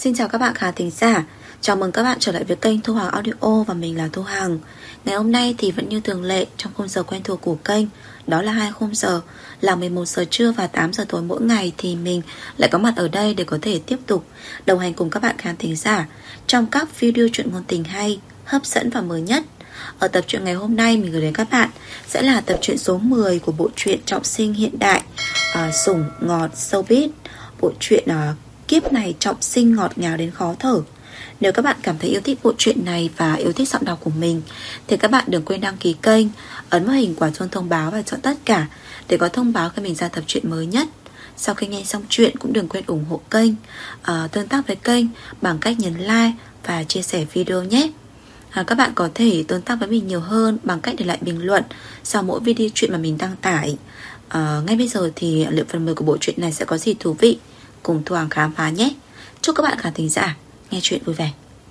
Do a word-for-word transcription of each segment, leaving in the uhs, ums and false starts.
Xin chào các bạn khán thính giả. Chào mừng các bạn trở lại với kênh Thu Hằng Audio và mình là Thu Hằng. Ngày hôm nay thì vẫn như thường lệ trong khung giờ quen thuộc của kênh, đó là hai khung giờ là mười một giờ trưa và tám giờ tối mỗi ngày, thì mình lại có mặt ở đây để có thể tiếp tục đồng hành cùng các bạn khán thính giả trong các video truyện ngôn tình hay, hấp dẫn và mới nhất. Ở tập truyện ngày hôm nay mình gửi đến các bạn sẽ là tập truyện số mười của bộ truyện trọng sinh hiện đại, uh, Sủng Ngọt Showbiz. Bộ truyện uh, kiếp này trọng sinh ngọt ngào đến khó thở. Nếu các bạn cảm thấy yêu thích bộ truyện này và yêu thích giọng đọc của mình thì các bạn đừng quên đăng ký kênh, ấn vào hình quả chuông thông báo và chọn tất cả để có thông báo khi mình ra tập truyện mới nhất. Sau khi nghe xong truyện cũng đừng quên ủng hộ kênh, uh, tương tác với kênh bằng cách nhấn like và chia sẻ video nhé. À, các bạn có thể tương tác với mình nhiều hơn bằng cách để lại bình luận sau mỗi video truyện mà mình đăng tải. à, Ngay bây giờ thì liệu phần mười của bộ truyện này sẽ có gì thú vị, cùng Thu Hằng khám phá nhé. Chúc các bạn khán thính giả nghe truyện vui vẻ.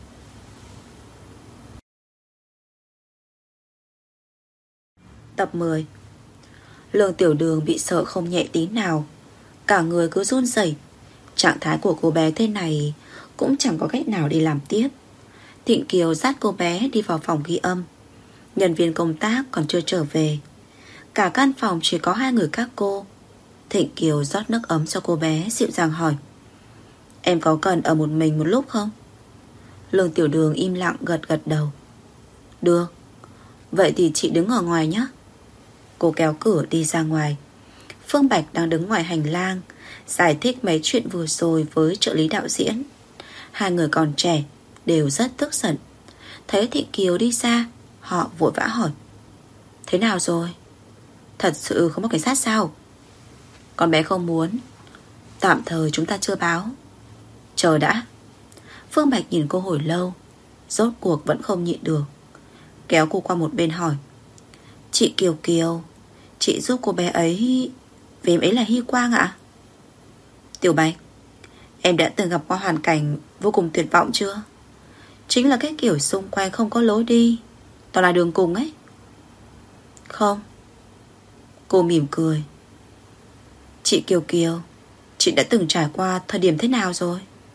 Tập mười. Lương Tiểu Đường bị sợ không nhẹ tí nào, cả người cứ run rẩy. Trạng thái của cô bé thế này cũng chẳng có cách nào đi làm tiếp. Thịnh Kiều dắt cô bé đi vào phòng ghi âm. Nhân viên công tác còn chưa trở về. Cả căn phòng chỉ có hai người các cô. Thịnh Kiều rót nước ấm cho cô bé, dịu dàng hỏi: "Em có cần ở một mình một lúc không?" Lương Tiểu Đường im lặng gật gật đầu. "Được. Vậy thì chị đứng ở ngoài nhé." Cô kéo cửa đi ra ngoài. Phương Bạch đang đứng ngoài hành lang, giải thích mấy chuyện vừa rồi với trợ lý đạo diễn. Hai người còn trẻ, đều rất tức giận. Thấy Thịnh Kiều đi xa, họ vội vã hỏi: "Thế nào rồi? Thật sự không có cảnh sát sao?" "Con bé không muốn. Tạm thời chúng ta chưa báo. Chờ đã." Phương Bạch nhìn cô hồi lâu, rốt cuộc vẫn không nhịn được, kéo cô qua một bên hỏi: "Chị Kiều Kiều, chị giúp cô bé ấy, vì em ấy là Hy Quang ạ?" "Tiểu Bạch, em đã từng gặp qua hoàn cảnh vô cùng tuyệt vọng chưa? Chính là cái kiểu xung quanh không có lối đi, toàn là đường cùng ấy." "Không." Cô mỉm cười. "Chị Kiều Kiều, chị đã từng trải qua thời điểm thế nào rồi?"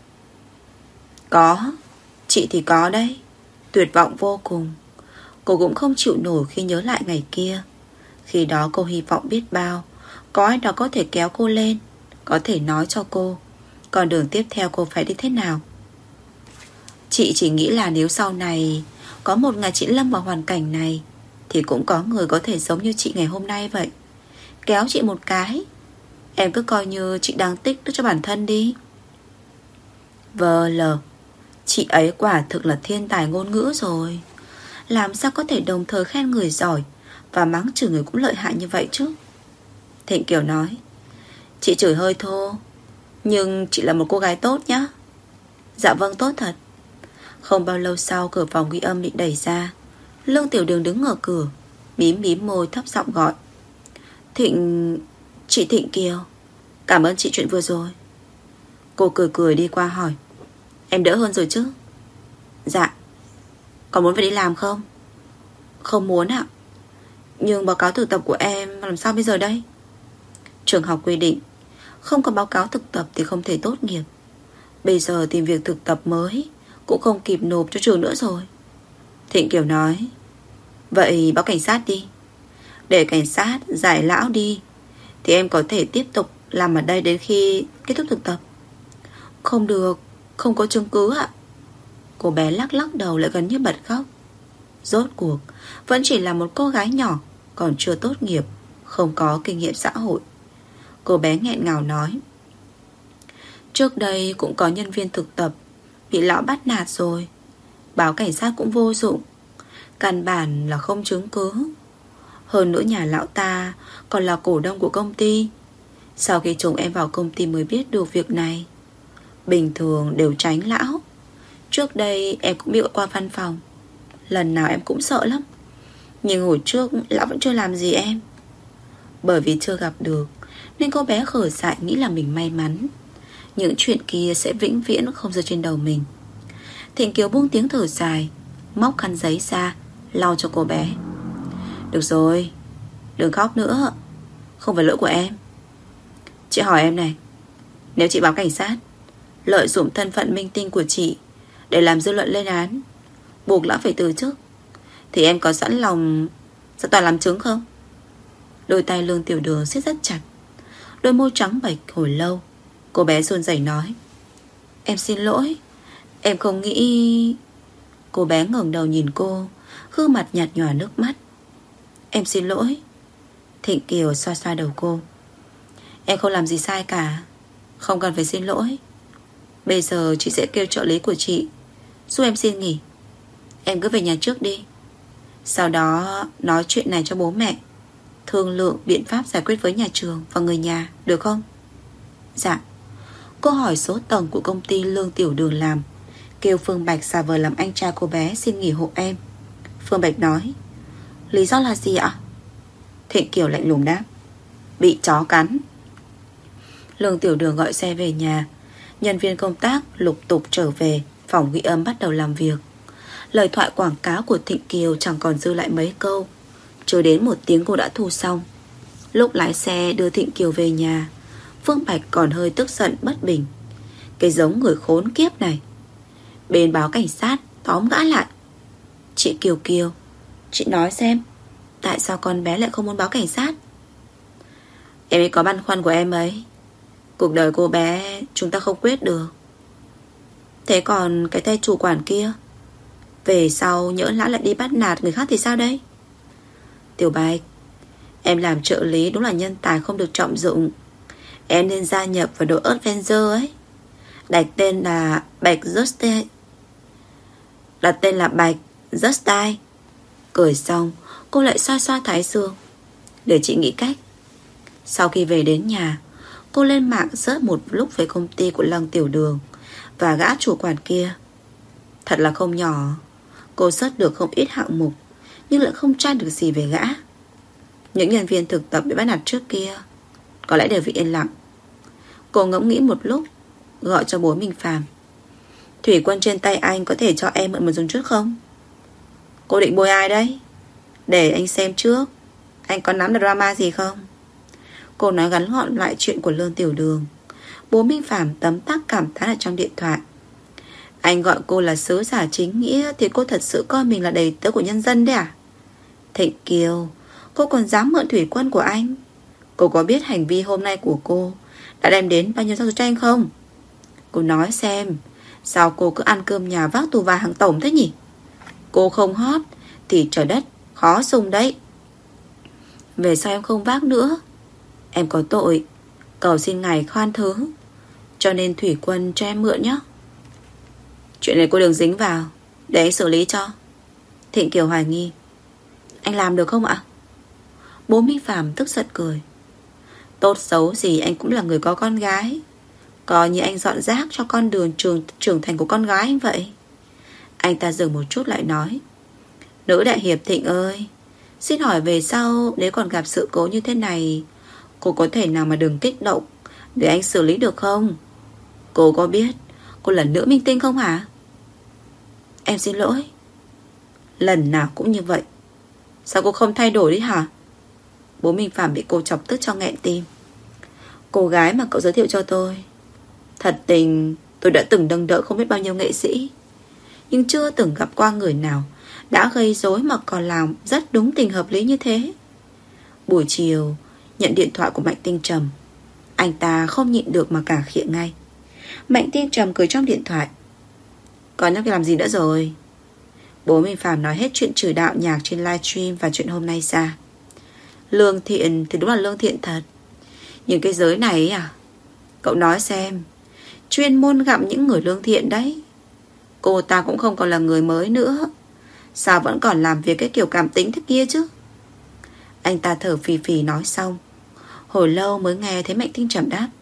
"Có, chị thì có đấy. Tuyệt vọng vô cùng. Cô cũng không chịu nổi khi nhớ lại ngày kia. Khi đó cô hy vọng biết bao có ai đó có thể kéo cô lên, có thể nói cho cô con đường tiếp theo cô phải đi thế nào. Chị chỉ nghĩ là nếu sau này có một ngày chị lâm vào hoàn cảnh này thì cũng có người có thể giống như chị ngày hôm nay vậy, kéo chị một cái. Em cứ coi như chị đang tích đức cho bản thân đi." Vờ lờ, chị ấy quả thực là thiên tài ngôn ngữ rồi. Làm sao có thể đồng thời khen người giỏi và mắng chửi người cũng lợi hại như vậy chứ? Thịnh Kiều nói: "Chị chửi hơi thô, nhưng chị là một cô gái tốt nhá." "Dạ vâng, tốt thật." Không bao lâu sau, cửa phòng ghi âm bị đẩy ra. Lương Tiểu Đường đứng ở cửa, mím mím môi thấp giọng gọi: "Thịnh... chị Thịnh Kiều, cảm ơn chị chuyện vừa rồi." Cô cười cười đi qua hỏi: "Em đỡ hơn rồi chứ?" "Dạ." "Còn muốn về đi làm không?" "Không muốn ạ." "Nhưng báo cáo thực tập của em làm sao bây giờ đây?" "Trường học quy định không có báo cáo thực tập thì không thể tốt nghiệp. Bây giờ tìm việc thực tập mới cũng không kịp nộp cho trường nữa rồi." Thịnh Kiều nói: "Vậy báo cảnh sát đi. Để cảnh sát giải lão đi thì em có thể tiếp tục làm ở đây đến khi kết thúc thực tập." "Không được, không có chứng cứ ạ." Cô bé lắc lắc đầu lại gần như bật khóc. Rốt cuộc vẫn chỉ là một cô gái nhỏ, còn chưa tốt nghiệp, không có kinh nghiệm xã hội. Cô bé nghẹn ngào nói: "Trước đây cũng có nhân viên thực tập bị lão bắt nạt rồi. Báo cảnh sát cũng vô dụng, căn bản là không chứng cứ. Hơn nữa nhà lão ta còn là cổ đông của công ty. Sau khi chồng em vào công ty mới biết được việc này. Bình thường đều tránh lão. Trước đây em cũng bị qua văn phòng, lần nào em cũng sợ lắm. Nhưng hồi trước lão vẫn chưa làm gì em." Bởi vì chưa gặp được nên cô bé khở dại nghĩ là mình may mắn, những chuyện kia sẽ vĩnh viễn không rơi trên đầu mình. Thịnh Kiều buông tiếng thở dài, móc khăn giấy ra lau cho cô bé. "Được rồi, đừng khóc nữa, không phải lỗi của em. Chị hỏi em này, nếu chị báo cảnh sát, lợi dụng thân phận minh tinh của chị để làm dư luận lên án, buộc lão phải từ chức, thì em có sẵn lòng sẽ toàn làm chứng không? Đôi tay Lương Tiểu Đường siết rất chặt, đôi môi trắng bệch hồi lâu. Cô bé run rẩy nói: Em xin lỗi, em không nghĩ. Cô bé ngẩng đầu nhìn cô, gương mặt nhạt nhòa nước mắt. Em xin lỗi. Thịnh Kiều xoa xoa đầu cô. Em không làm gì sai cả, không cần phải xin lỗi. Bây giờ chị sẽ kêu trợ lý của chị giúp em xin nghỉ. Em cứ về nhà trước đi, sau đó nói chuyện này cho bố mẹ, thương lượng biện pháp giải quyết với nhà trường và người nhà, được không? Dạ. Cô hỏi số tầng của công ty Lương Tiểu Đường làm, kêu Phương Bạch giả vờ làm anh trai cô bé xin nghỉ hộ em. Phương Bạch nói: Lý do là gì ạ? Thịnh Kiều lạnh lùng đáp: Bị chó cắn. Lương Tiểu Đường gọi xe về nhà. Nhân viên công tác lục tục trở về, phòng ghi âm bắt đầu làm việc. Lời thoại quảng cáo của Thịnh Kiều chẳng còn dư lại mấy câu. Chưa đến một tiếng cô đã thu xong. Lúc lái xe đưa Thịnh Kiều về nhà, Phương Bạch còn hơi tức giận bất bình. Cái giống người khốn kiếp này. Bên báo cảnh sát tóm gã lại. Chị Kiều Kiều, chị nói xem, tại sao con bé lại không muốn báo cảnh sát? Em ấy có băn khoăn của em ấy. Cuộc đời cô bé chúng ta không quyết được. Thế còn cái tay chủ quản kia, về sau nhỡ lão lại đi bắt nạt người khác thì sao đây? Tiểu Bạch, em làm trợ lý đúng là nhân tài không được trọng dụng. Em nên gia nhập vào đội Avenger ấy, đặt tên là Bạch Juste, đặt tên là Bạch Juste. Cười xong, cô lại xoa xoa thái dương. Để chị nghĩ cách. Sau khi về đến nhà, cô lên mạng search một lúc về công ty của Lăng Tiểu Đường và gã chủ quản kia. Thật là không nhỏ. Cô search được không ít hạng mục, nhưng lại không tra được gì về gã. Những nhân viên thực tập bị bắt nạt trước kia có lẽ đều bị yên lặng. Cô ngẫm nghĩ một lúc, gọi cho bố Minh Phàm. Thủy quân trên tay anh có thể cho em mượn một dùng chút không? Cô định bôi ai đấy? Để anh xem trước, anh có nắm được drama gì không? Cô nói ngắn gọn lại chuyện của Lương Tiểu Đường. Bố Minh Phàm tấm tắc cảm thán ở trong điện thoại. Anh gọi cô là sứ giả chính nghĩa thì cô thật sự coi mình là đầy tớ của nhân dân đấy à? Thịnh Kiều, cô còn dám mượn thủy quân của anh? Cô có biết hành vi hôm nay của cô đã đem đến bao nhiêu giao tranh không? Cô nói xem, sao cô cứ ăn cơm nhà vác tù và hàng tổng thế nhỉ? Cô không hót thì trời đất khó dùng đấy. Về sau em không vác nữa. Em có tội, cầu xin ngài khoan thứ, cho nên thủy quân cho em mượn nhé. Chuyện này cô đừng dính vào, để anh xử lý cho. Thịnh Kiều hoài nghi. Anh làm được không ạ? Bố Minh Phàm tức giận cười. Tốt xấu gì anh cũng là người có con gái, coi như anh dọn rác cho con đường trường, trưởng thành của con gái anh vậy. Anh ta dừng một chút lại nói: Nữ đại hiệp Thịnh ơi, xin hỏi về sau nếu còn gặp sự cố như thế này, cô có thể nào mà đừng kích động để anh xử lý được không? Cô có biết cô là nữ minh tinh không hả? Em xin lỗi. Lần nào cũng như vậy, sao cô không thay đổi đi hả? Bố Minh Phàm bị cô chọc tức cho nghẹn tim. Cô gái mà cậu giới thiệu cho tôi, thật tình tôi đã từng nâng đỡ không biết bao nhiêu nghệ sĩ, nhưng chưa từng gặp qua người nào đã gây rối mà còn làm rất đúng tình hợp lý như thế. Buổi chiều nhận điện thoại của Mạnh Tinh Trầm, anh ta không nhịn được mà cả khịa ngay. Mạnh Tinh Trầm cười trong điện thoại: Còn nhắc làm gì nữa rồi? Bố Minh Phàm nói hết chuyện chửi đạo nhạc trên livestream và chuyện hôm nay ra. Lương thiện thì đúng là lương thiện thật, nhưng cái giới này ấy à, cậu nói xem, chuyên môn gặm những người lương thiện đấy. Cô ta cũng không còn là người mới nữa, sao vẫn còn làm việc cái kiểu cảm tính thế kia chứ? Anh ta thở phì phì nói xong, hồi lâu mới nghe thấy Mạnh Tinh Trầm đáp: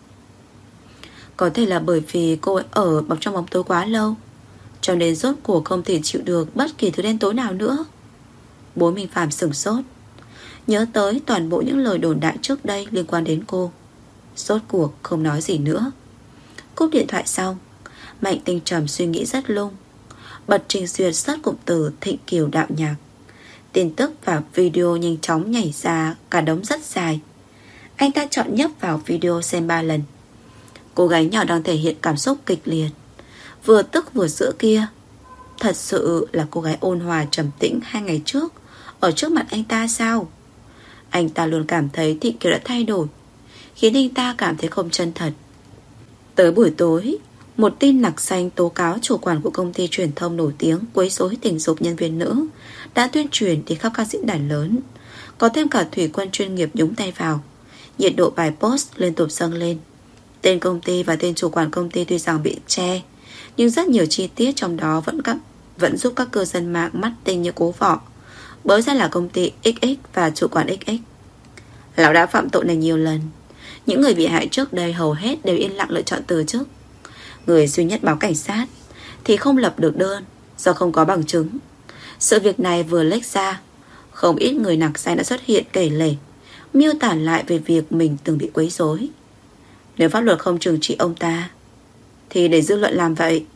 Có thể là bởi vì cô ấy ở bọc trong bóng tối quá lâu, cho nên rốt cuộc không thể chịu được bất kỳ thứ đen tối nào nữa. Bố Minh Phàm sửng sốt, nhớ tới toàn bộ những lời đồn đại trước đây liên quan đến cô. Rốt cuộc không nói gì nữa. Cúp điện thoại xong, Mạnh Tinh Trầm suy nghĩ rất lung, bật trình duyệt sát cụm từ Thịnh Kiều đạo nhạc. Tin tức và video nhanh chóng nhảy ra cả đống rất dài. Anh ta chọn nhấp vào video xem ba lần. Cô gái nhỏ đang thể hiện cảm xúc kịch liệt, vừa tức vừa giễu kia. Thật sự là cô gái ôn hòa trầm tĩnh hai ngày trước ở trước mặt anh ta sao? Anh ta luôn cảm thấy Thịnh Kiều đã thay đổi, khiến anh ta cảm thấy không chân thật. Tới buổi tối, một tin nặc danh tố cáo chủ quản của công ty truyền thông nổi tiếng quấy rối tình dục nhân viên nữ đã tuyên truyền đi khắp các diễn đàn lớn. Có thêm cả thủy quân chuyên nghiệp nhúng tay vào. Nhiệt độ bài post liên tục dâng lên. Tên công ty và tên chủ quản công ty tuy rằng bị che, nhưng rất nhiều chi tiết trong đó vẫn các, vẫn giúp các cư dân mạng mắt tinh như cố vọ. Bới ra là công ty ích ích và chủ quản ích ích. Lão đã phạm tội này nhiều lần. Những người bị hại trước đây hầu hết đều yên lặng lựa chọn từ chức. Người duy nhất báo cảnh sát thì không lập được đơn do không có bằng chứng. Sự việc này vừa lếch ra, không ít người nặc danh đã xuất hiện kể lể, miêu tả lại về việc mình từng bị quấy rối. Nếu pháp luật không trừng trị ông ta thì để dư luận làm vậy.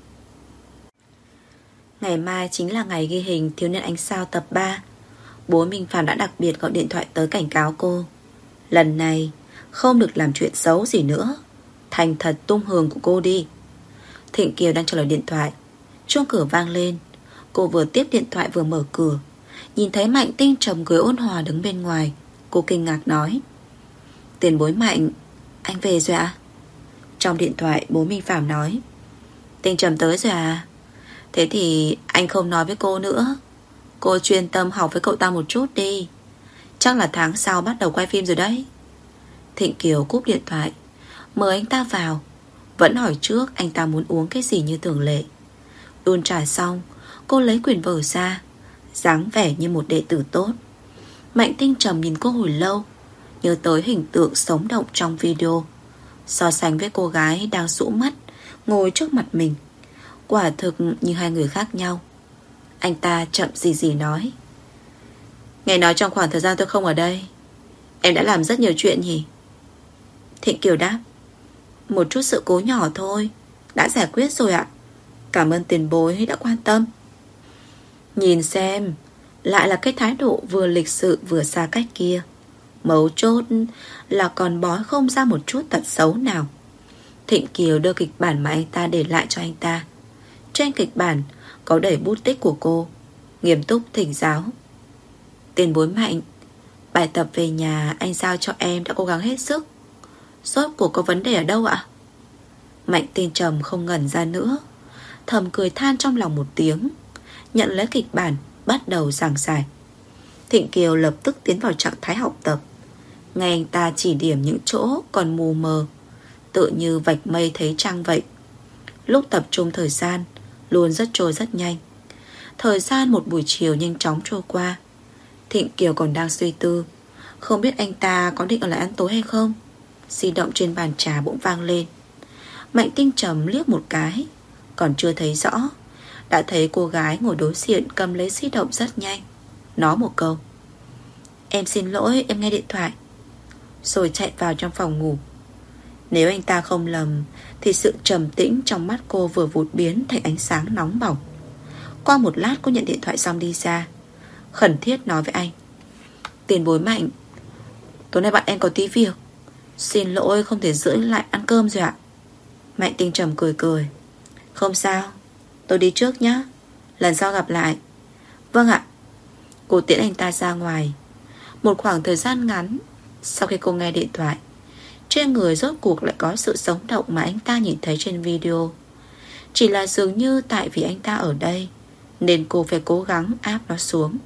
Ngày mai chính là ngày ghi hình Thiếu niên ánh sao tập ba. Bố Minh Phạm đã đặc biệt gọi điện thoại tới cảnh cáo cô. Lần này không được làm chuyện xấu gì nữa, thành thật tung hương của cô đi. Thịnh Kiều đang trả lời điện thoại, chuông cửa vang lên. Cô vừa tiếp điện thoại vừa mở cửa, nhìn thấy Mạnh Tinh Trầm cười ôn hòa đứng bên ngoài. Cô kinh ngạc nói: Tiền bối Mạnh, anh về rồi ạ? Trong điện thoại bố Minh Phạm nói: Tinh Trầm tới rồi à? Thế thì anh không nói với cô nữa. Cô chuyên tâm học với cậu ta một chút đi. Chắc là tháng sau bắt đầu quay phim rồi đấy. Thịnh Kiều cúp điện thoại, mời anh ta vào. Vẫn hỏi trước anh ta muốn uống cái gì như thường lệ. Đun trà xong, cô lấy quyển vở ra, dáng vẻ như một đệ tử tốt. Mạnh Tinh Trầm nhìn cô hồi lâu, nhớ tới hình tượng sống động trong video, so sánh với cô gái đang rũ mắt ngồi trước mặt mình. Quả thực như hai người khác nhau. Anh ta chậm gì gì nói: Nghe nói trong khoảng thời gian tôi không ở đây, em đã làm rất nhiều chuyện nhỉ? Thịnh Kiều đáp: Một chút sự cố nhỏ thôi, đã giải quyết rồi ạ. Cảm ơn tiền bối đã quan tâm. Nhìn xem, lại là cái thái độ vừa lịch sự vừa xa cách kia. Mấu chốt là còn bói không ra một chút tật xấu nào. Thịnh Kiều đưa kịch bản mà anh ta để lại cho anh ta. Trên kịch bản có đầy bút tích của cô, nghiêm túc thỉnh giáo: Tiền bối Mạnh, bài tập về nhà anh giao cho em đã cố gắng hết sức. Rốt cuộc có vấn đề ở đâu ạ? Mạnh Tinh Trầm không ngẩn ra nữa, thầm cười than trong lòng một tiếng, nhận lấy kịch bản, bắt đầu giảng giải. Thịnh Kiều lập tức tiến vào trạng thái học tập, nghe anh ta chỉ điểm những chỗ còn mù mờ, tự như vạch mây thấy trăng vậy. Lúc tập trung thời gian luôn rất trôi rất nhanh. Thời gian một buổi chiều nhanh chóng trôi qua. Thịnh Kiều còn đang suy tư, không biết anh ta có định ở lại ăn tối hay không. Di động trên bàn trà bỗng vang lên. Mạnh Tinh Trầm liếc một cái, còn chưa thấy rõ, đã thấy cô gái ngồi đối diện cầm lấy di động rất nhanh, nói một câu: Em xin lỗi, em nghe điện thoại, rồi chạy vào trong phòng ngủ. Nếu anh ta không lầm thì sự trầm tĩnh trong mắt cô vừa vụt biến thành ánh sáng nóng bỏng. Qua một lát cô nhận điện thoại xong đi ra, khẩn thiết nói với anh: Tiền bối Mạnh, tối nay bạn em có tí việc, xin lỗi không thể giữ lại ăn cơm rồi ạ. Mạnh Tinh Trầm cười cười: Không sao, tôi đi trước nhé, lần sau gặp lại. Vâng ạ. Cô tiễn anh ta ra ngoài. Một khoảng thời gian ngắn sau khi cô nghe điện thoại, trên người rốt cuộc lại có sự sống động mà anh ta nhìn thấy trên video. Chỉ là dường như tại vì anh ta ở đây nên cô phải cố gắng áp nó xuống.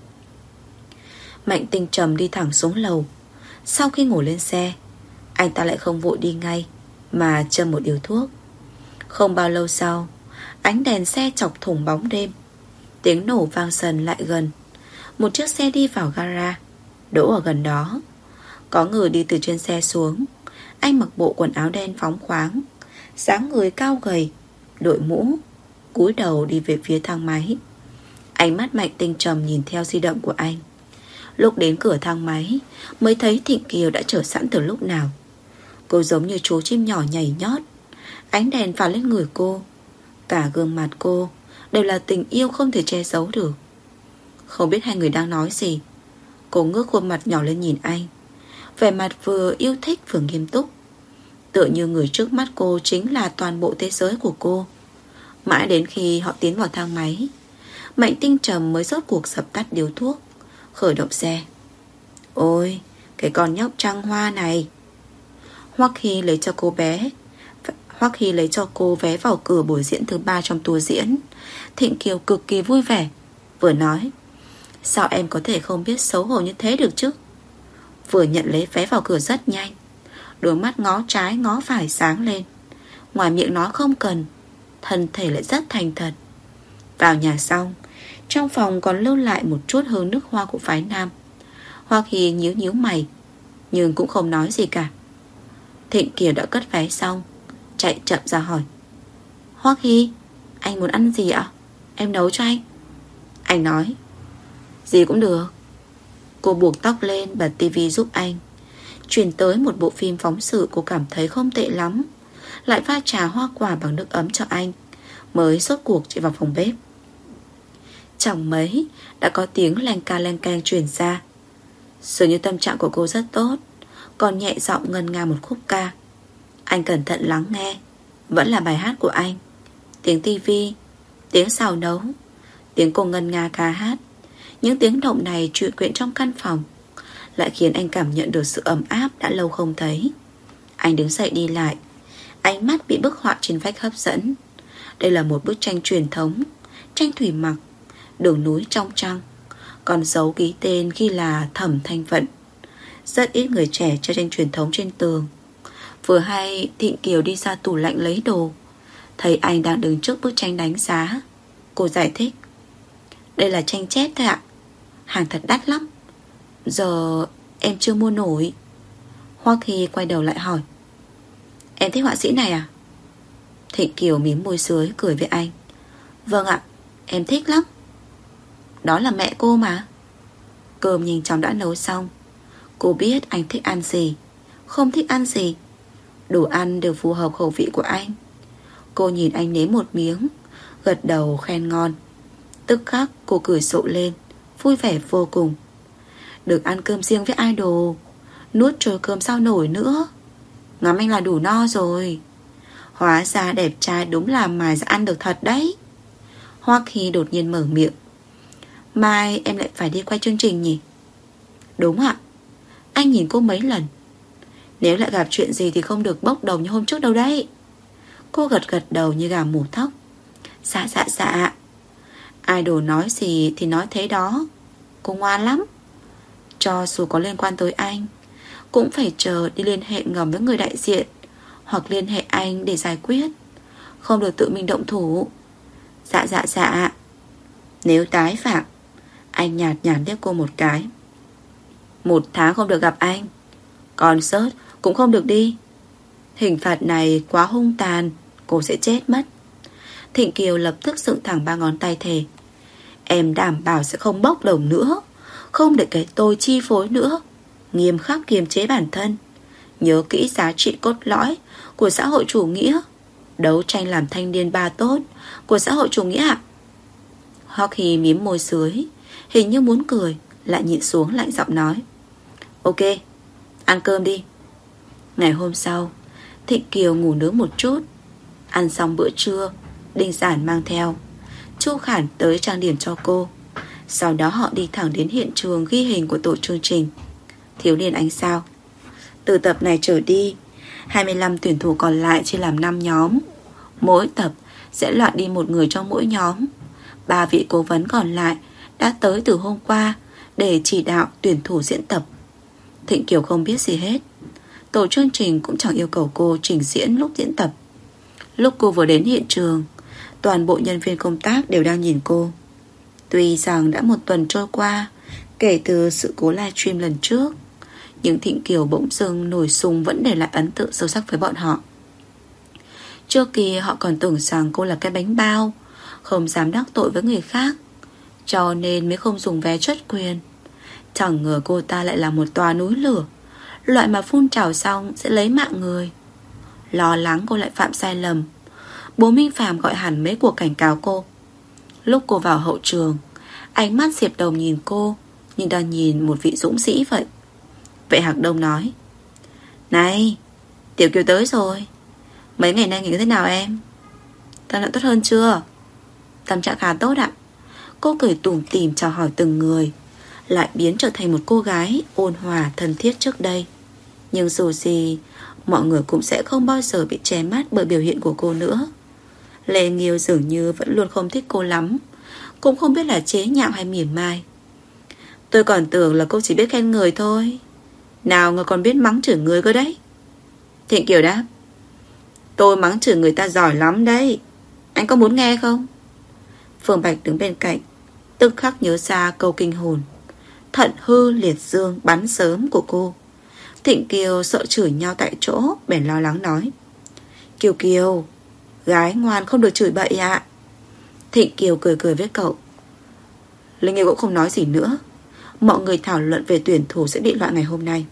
Mạnh Tinh Trầm đi thẳng xuống lầu. Sau khi ngồi lên xe, anh ta lại không vội đi ngay, mà châm một điếu thuốc. Không bao lâu sau, ánh đèn xe chọc thủng bóng đêm. Tiếng nổ vang dần lại gần. Một chiếc xe đi vào gara, đỗ ở gần đó. Có người đi từ trên xe xuống. Anh mặc bộ quần áo đen phóng khoáng, dáng người cao gầy, đội mũ, cúi đầu đi về phía thang máy. Ánh mắt Mạnh Tinh Trầm nhìn theo di động của anh. Lúc đến cửa thang máy mới thấy Thịnh Kiều đã chờ sẵn từ lúc nào. Cô giống như chú chim nhỏ nhảy nhót. Ánh đèn phả lên người cô, cả gương mặt cô đều là tình yêu không thể che giấu được. Không biết hai người đang nói gì. Cô ngước khuôn mặt nhỏ lên nhìn anh, vẻ mặt vừa yêu thích vừa nghiêm túc. Tựa như người trước mắt cô chính là toàn bộ thế giới của cô. Mãi đến khi họ tiến vào thang máy, Mạnh Tinh Trầm mới rốt cuộc dập tắt điếu thuốc, khởi động xe. Ôi, cái con nhóc trăng hoa này. Hoắc Hy lấy cho cô bé Hoắc Hy lấy cho cô vé vào cửa buổi diễn thứ ba trong tour diễn. Thịnh Kiều cực kỳ vui vẻ, vừa nói: sao em có thể không biết xấu hổ như thế được chứ? Vừa nhận lấy vé vào cửa rất nhanh, đôi mắt ngó trái ngó phải sáng lên. Ngoài miệng nói không cần, thân thể lại rất thành thật. Vào nhà xong, trong phòng còn lưu lại một chút hương nước hoa của phái nam. Hoắc Hy nhíu nhíu mày, nhưng cũng không nói gì cả. Thịnh Kiều đã cất vé xong, chạy chậm ra hỏi: Hoắc Hy, anh muốn ăn gì ạ? Em nấu cho anh. Anh nói: gì cũng được. Cô buộc tóc lên, bật tivi giúp anh. Chuyển tới một bộ phim phóng sự cô cảm thấy không tệ lắm, lại pha trà hoa quả bằng nước ấm cho anh, mới rốt cuộc chạy vào phòng bếp. Chẳng mấy đã có tiếng leng ca leng keng truyền ra. Dường như tâm trạng của cô rất tốt, còn nhẹ giọng ngân nga một khúc ca. Anh cẩn thận lắng nghe, vẫn là bài hát của anh. Tiếng tivi, tiếng xào nấu, tiếng cô ngân nga ca hát. Những tiếng động này trụy quyện trong căn phòng, lại khiến anh cảm nhận được sự ấm áp đã lâu không thấy. Anh đứng dậy đi lại, ánh mắt bị bức họa trên vách hấp dẫn. Đây là một bức tranh truyền thống, tranh thủy mặc, đường núi trong trăng, còn dấu ký tên ghi là Thẩm Thanh Vận. Rất ít người trẻ treo tranh truyền thống trên tường. Vừa hay Thịnh Kiều đi ra tủ lạnh lấy đồ, thấy anh đang đứng trước bức tranh đánh giá. Cô giải thích: đây là tranh chép thôi ạ, hàng thật đắt lắm, giờ em chưa mua nổi. Hoa Kỳ quay đầu lại hỏi: em thích họa sĩ này à? Thịnh Kiều mím môi dưới cười với anh: vâng ạ, em thích lắm. Đó là mẹ cô mà. Cơm nhanh chóng đã nấu xong. Cô biết anh thích ăn gì, không thích ăn gì. Đồ ăn đều phù hợp khẩu vị của anh. Cô nhìn anh nếm một miếng, gật đầu khen ngon. Tức khắc cô cười rộ lên, vui vẻ vô cùng. Được ăn cơm riêng với idol, nuốt trôi cơm sao nổi nữa. Ngắm anh là đủ no rồi. Hóa ra đẹp trai đúng là mài ra ăn được thật đấy. Hoa Kỳ đột nhiên mở miệng: mai em lại phải đi quay chương trình nhỉ? Đúng ạ. Anh nhìn cô mấy lần: nếu lại gặp chuyện gì thì không được bốc đồng như hôm trước đâu đấy. Cô gật gật đầu như gà mổ thóc: dạ dạ dạ. Idol nói gì thì nói thế đó. Cô ngoan lắm. Cho dù có liên quan tới anh, cũng phải chờ đi liên hệ ngầm với người đại diện, hoặc liên hệ anh để giải quyết, không được tự mình động thủ. Dạ dạ dạ. Nếu tái phạm, anh nhạt nhạt liếc cô một cái: một tháng không được gặp anh, concert cũng không được đi. Hình phạt này quá hung tàn, cô sẽ chết mất. Thịnh Kiều lập tức dựng thẳng ba ngón tay thề: em đảm bảo sẽ không bốc đồng nữa, không để cái tôi chi phối nữa, nghiêm khắc kiềm chế bản thân, nhớ kỹ giá trị cốt lõi của xã hội chủ nghĩa, đấu tranh làm thanh niên ba tốt của xã hội chủ nghĩa ạ. Hoắc Hy mím môi dưới, hình như muốn cười, lại nhịn xuống lạnh giọng nói: ok, ăn cơm đi. Ngày hôm sau, Thịnh Kiều ngủ nướng một chút. Ăn xong bữa trưa, Đinh Giản mang theo, Chu Khản tới trang điểm cho cô. Sau đó họ đi thẳng đến hiện trường ghi hình của tổ chương trình Thiếu niên ánh sao. Từ tập này trở đi, hai mươi lăm tuyển thủ còn lại chia làm năm nhóm. Mỗi tập sẽ loại đi một người trong mỗi nhóm. Ba vị cố vấn còn lại đã tới từ hôm qua để chỉ đạo tuyển thủ diễn tập. Thịnh Kiều không biết gì hết. Tổ chương trình cũng chẳng yêu cầu cô trình diễn lúc diễn tập. Lúc cô vừa đến hiện trường, toàn bộ nhân viên công tác đều đang nhìn cô. Tuy rằng đã một tuần trôi qua kể từ sự cố livestream lần trước, nhưng Thịnh Kiều bỗng dưng nổi sùng vẫn để lại ấn tượng sâu sắc với bọn họ. Trước kia họ còn tưởng rằng cô là cái bánh bao, không dám đắc tội với người khác, cho nên mới không dùng vé truất quyền. Chẳng ngờ cô ta lại là một tòa núi lửa, loại mà phun trào xong sẽ lấy mạng người. Lo lắng cô lại phạm sai lầm, bố Minh Phạm gọi hẳn mấy cuộc cảnh cáo cô. Lúc cô vào hậu trường, ánh mắt Diệp Đồng nhìn cô nhưng đang nhìn một vị dũng sĩ vậy. Vệ Hạc Đông nói: này, Tiểu Kiều tới rồi. Mấy ngày nay nghỉ thế nào em? Tâm trạng tốt hơn chưa? Tâm trạng khá tốt ạ. Cô cười tủm tỉm chào hỏi từng người, lại biến trở thành một cô gái ôn hòa thân thiết trước đây. Nhưng dù gì, mọi người cũng sẽ không bao giờ bị che mắt bởi biểu hiện của cô nữa. Lê Nghiêu dường như vẫn luôn không thích cô lắm, cũng không biết là chế nhạo hay mỉa mai. Tôi còn tưởng là cô chỉ biết khen người thôi, nào ngờ còn biết mắng chửi người cơ đấy. Thịnh Kiều đáp: Tôi mắng chửi người ta giỏi lắm đấy, anh có muốn nghe không? Phương Bạch đứng bên cạnh, tức khắc nhớ ra câu kinh hồn thận hư liệt dương bắn sớm của cô. Thịnh Kiều sợ chửi nhau tại chỗ, bèn lo lắng nói: Kiều Kiều, gái ngoan không được chửi bậy ạ. Thịnh Kiều cười cười với cậu. Linh Nghiêu cũng không nói gì nữa. Mọi người thảo luận về tuyển thủ sẽ bị loại ngày hôm nay.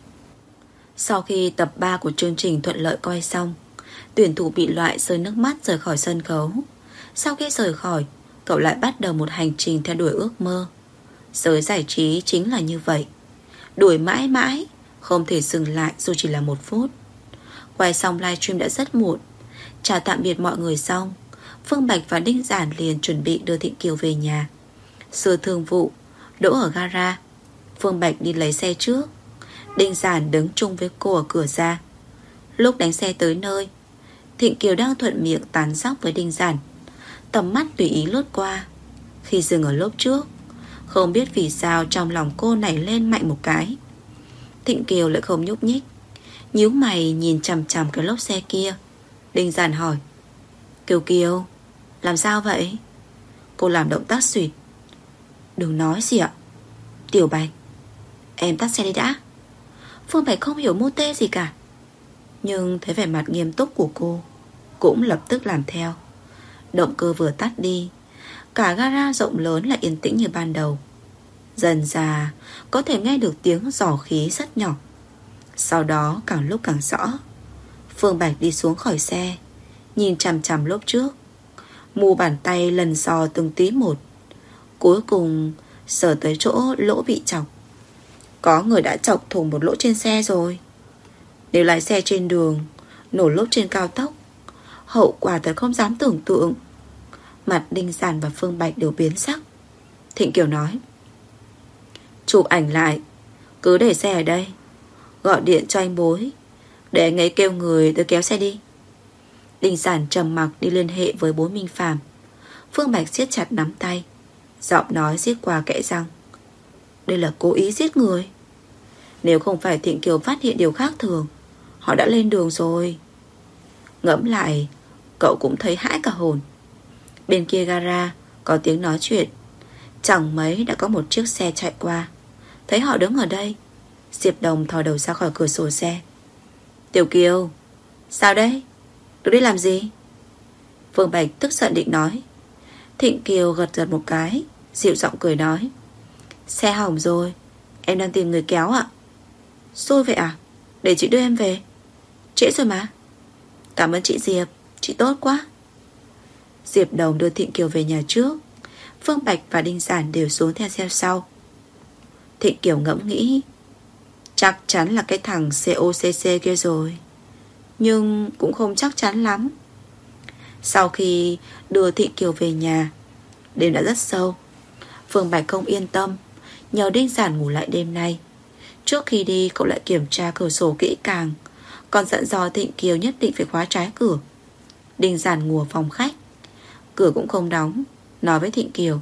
Sau khi tập ba của chương trình thuận lợi quay xong, tuyển thủ bị loại rơi nước mắt rời khỏi sân khấu. Sau khi rời khỏi, cậu lại bắt đầu một hành trình theo đuổi ước mơ. Giới giải trí chính là như vậy, đuổi mãi mãi, không thể dừng lại dù chỉ là một phút. Quay xong livestream đã rất muộn. Chào tạm biệt mọi người xong, Phương Bạch và Đinh Giản liền chuẩn bị đưa Thịnh Kiều về nhà. Sư thương vụ đỗ ở gara. Phương Bạch đi lấy xe trước, Đinh Giản đứng chung với cô ở cửa ra. Lúc đánh xe tới nơi, Thịnh Kiều đang thuận miệng tán dóc với Đinh Giản, tầm mắt tùy ý lướt qua. Khi dừng ở lốp trước, không biết vì sao trong lòng cô nảy lên mạnh một cái. Thịnh Kiều lại không nhúc nhích, nhíu mày nhìn chằm chằm cái lốp xe kia. Đinh Giản hỏi: Kiều Kiều, làm sao vậy? Cô làm động tác xuyệt. Đừng nói gì ạ. Tiểu Bạch, em tắt xe đi đã. Phương Bạch không hiểu mô tê gì cả, nhưng thấy vẻ mặt nghiêm túc của cô, cũng lập tức làm theo. Động cơ vừa tắt đi, cả gara rộng lớn lại yên tĩnh như ban đầu. Dần dà có thể nghe được tiếng rò khí rất nhỏ. Sau đó càng lúc càng rõ. Phương Bạch đi xuống khỏi xe, nhìn chằm chằm lốp trước, mu bàn tay lần dò từng tí một. Cuối cùng sờ tới chỗ lỗ bị chọc. Có người đã chọc thủng một lỗ trên xe rồi. Nếu lái xe trên đường nổ lốp trên cao tốc, hậu quả thật không dám tưởng tượng. Mặt Đinh Giản và Phương Bạch đều biến sắc. Thịnh Kiều nói: Chụp ảnh lại, cứ để xe ở đây, gọi điện cho anh Bối để anh ấy kêu người tới kéo xe đi. Đinh Giản trầm mặc đi liên hệ với bố Minh Phàm. Phương Bạch siết chặt nắm tay, giọng nói giết qua kẽ răng: Đây là cố ý giết người. Nếu không phải Thịnh Kiều phát hiện điều khác thường, họ đã lên đường rồi. Ngẫm lại, cậu cũng thấy hãi cả hồn. Bên kia gara có tiếng nói chuyện. Chẳng mấy đã có một chiếc xe chạy qua. Thấy họ đứng ở đây, Diệp Đồng thò đầu ra khỏi cửa sổ xe. Tiểu Kiều, sao đấy? Được đi làm gì? Phương Bạch tức giận định nói. Thịnh Kiều gật gật một cái, dịu giọng cười nói: Xe hỏng rồi, em đang tìm người kéo ạ. Xui vậy à? Để chị đưa em về. Trễ rồi mà. Cảm ơn chị Diệp, chị tốt quá. Diệp Đồng đưa Thịnh Kiều về nhà trước. Phương Bạch và Đinh Giản đều xuống theo xe sau. Thịnh Kiều ngẫm nghĩ, chắc chắn là cái thằng xê o xê xê kia rồi, nhưng cũng không chắc chắn lắm. Sau khi đưa Thịnh Kiều về nhà, đêm đã rất sâu. Phương Bạch không yên tâm, nhờ Đinh Giản ngủ lại đêm nay. Trước khi đi cậu lại kiểm tra cửa sổ kỹ càng, còn dặn dò Thịnh Kiều nhất định phải khóa trái cửa. Đinh Giản ngủ ở phòng khách, cửa cũng không đóng, nói với Thịnh Kiều: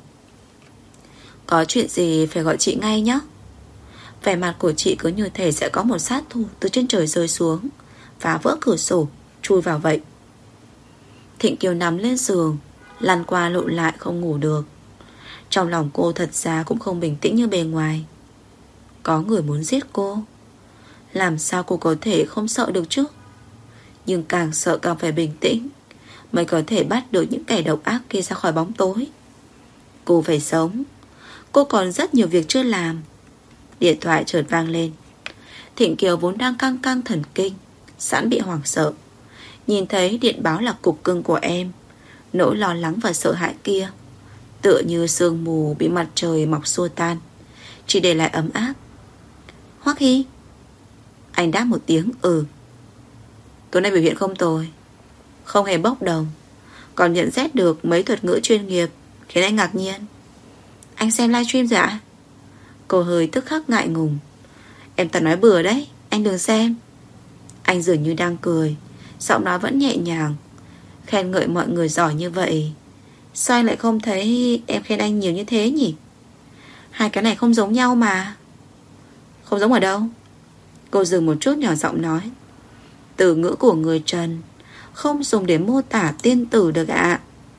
Có chuyện gì phải gọi chị ngay nhé. Vẻ mặt của chị cứ như thể sẽ có một sát thủ từ trên trời rơi xuống, phá vỡ cửa sổ, chui vào vậy. Thịnh Kiều nằm lên giường, lăn qua lộn lại không ngủ được. Trong lòng cô thật ra cũng không bình tĩnh như bề ngoài. Có người muốn giết cô, làm sao cô có thể không sợ được chứ? Nhưng càng sợ càng phải bình tĩnh, mới có thể bắt được những kẻ độc ác kia ra khỏi bóng tối. Cô phải sống, cô còn rất nhiều việc chưa làm. Điện thoại chợt vang lên. Thịnh Kiều vốn đang căng căng thần kinh, sẵn bị hoảng sợ. Nhìn thấy điện báo là cục cưng của em, nỗi lo lắng và sợ hãi kia tựa như sương mù bị mặt trời mọc xua tan, chỉ để lại ấm áp. Hoắc Hy. Anh đáp một tiếng ừ. tối nay biểu hiện không tồi, không hề bốc đồng, còn nhận xét được mấy thuật ngữ chuyên nghiệp, khiến anh ngạc nhiên. Anh xem livestream rồi ạ? Cô hơi tức khắc ngại ngùng. Em toàn nói bừa đấy, anh đừng xem. Anh dường như đang cười, giọng nói vẫn nhẹ nhàng, khen ngợi mọi người giỏi như vậy. Sao anh lại không thấy em khen anh nhiều như thế nhỉ? Hai cái này không giống nhau mà. Không giống ở đâu? Cô dừng một chút nhỏ giọng nói. Từ ngữ của người Trần không dùng để mô tả tiên tử được ạ.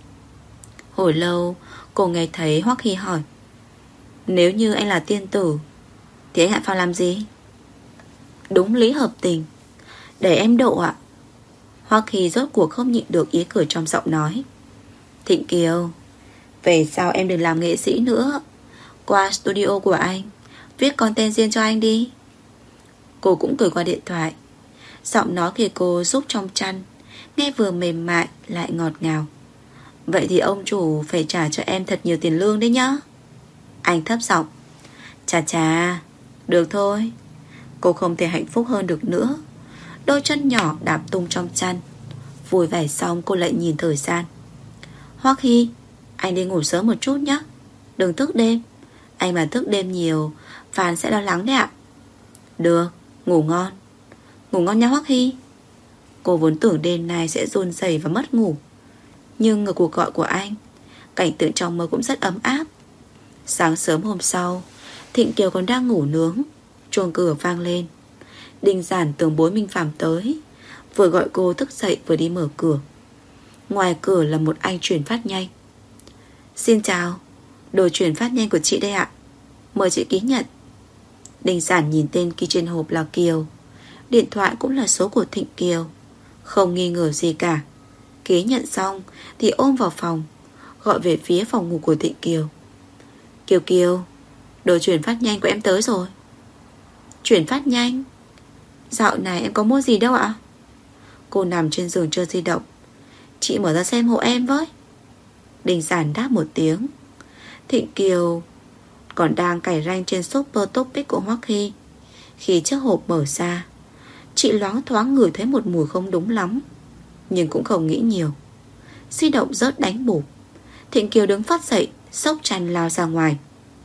Hồi lâu cô nghe thấy Hoắc Hy hỏi, nếu như anh là tiên tử thì anh Hạ Phàm làm gì? Đúng lý hợp tình, để em độ ạ. Hoắc Hy rốt cuộc không nhịn được ý cười trong giọng nói. Thịnh Kiều, về sau em đừng làm nghệ sĩ nữa, qua studio của anh viết content riêng cho anh đi. Cô cũng cười qua điện thoại. Giọng nói kia cô giúp trong chăn, nghe vừa mềm mại lại ngọt ngào. Vậy thì ông chủ phải trả cho em thật nhiều tiền lương đấy nhá. Anh thấp giọng. Chà chà, được thôi. Cô không thể hạnh phúc hơn được nữa. Đôi chân nhỏ đạp tung trong chăn. Vui vẻ xong cô lại nhìn thời gian. Hoắc Hy, anh đi ngủ sớm một chút nhé, đừng thức đêm. Anh mà thức đêm nhiều Phan sẽ lo lắng đấy ạ. Được, ngủ ngon. Ngủ ngon nha Hoắc Hy. Cô vốn tưởng đêm nay sẽ run rẩy và mất ngủ, nhưng ở cuộc gọi của anh, cảnh tượng trong mơ cũng rất ấm áp. Sáng sớm hôm sau, Thịnh Kiều còn đang ngủ nướng, chuông cửa vang lên. Đinh Giản tưởng bối Minh Phạm tới, vừa gọi cô thức dậy vừa đi mở cửa. Ngoài cửa là một anh chuyển phát nhanh. Xin chào, đồ chuyển phát nhanh của chị đây ạ, mời chị ký nhận. Đinh Giản nhìn tên ghi trên hộp là Kiều, điện thoại cũng là số của Thịnh Kiều, không nghi ngờ gì cả. Ký nhận xong thì ôm vào phòng, gọi về phía phòng ngủ của Thịnh Kiều. Kiều Kiều, đồ chuyển phát nhanh của em tới rồi. Chuyển phát nhanh? Dạo này em có mua gì đâu ạ? Cô nằm trên giường chơi di động. Chị mở ra xem hộ em với. Đình Giản đáp một tiếng. Thịnh Kiều còn đang cày ranh trên Super Topic của Hoắc Hy. Khi chiếc hộp mở ra, chị loáng thoáng ngửi thấy một mùi không đúng lắm, nhưng cũng không nghĩ nhiều. Di động rớt đánh bụp. Thịnh Kiều đứng phát dậy, xốc chăn lao ra ngoài.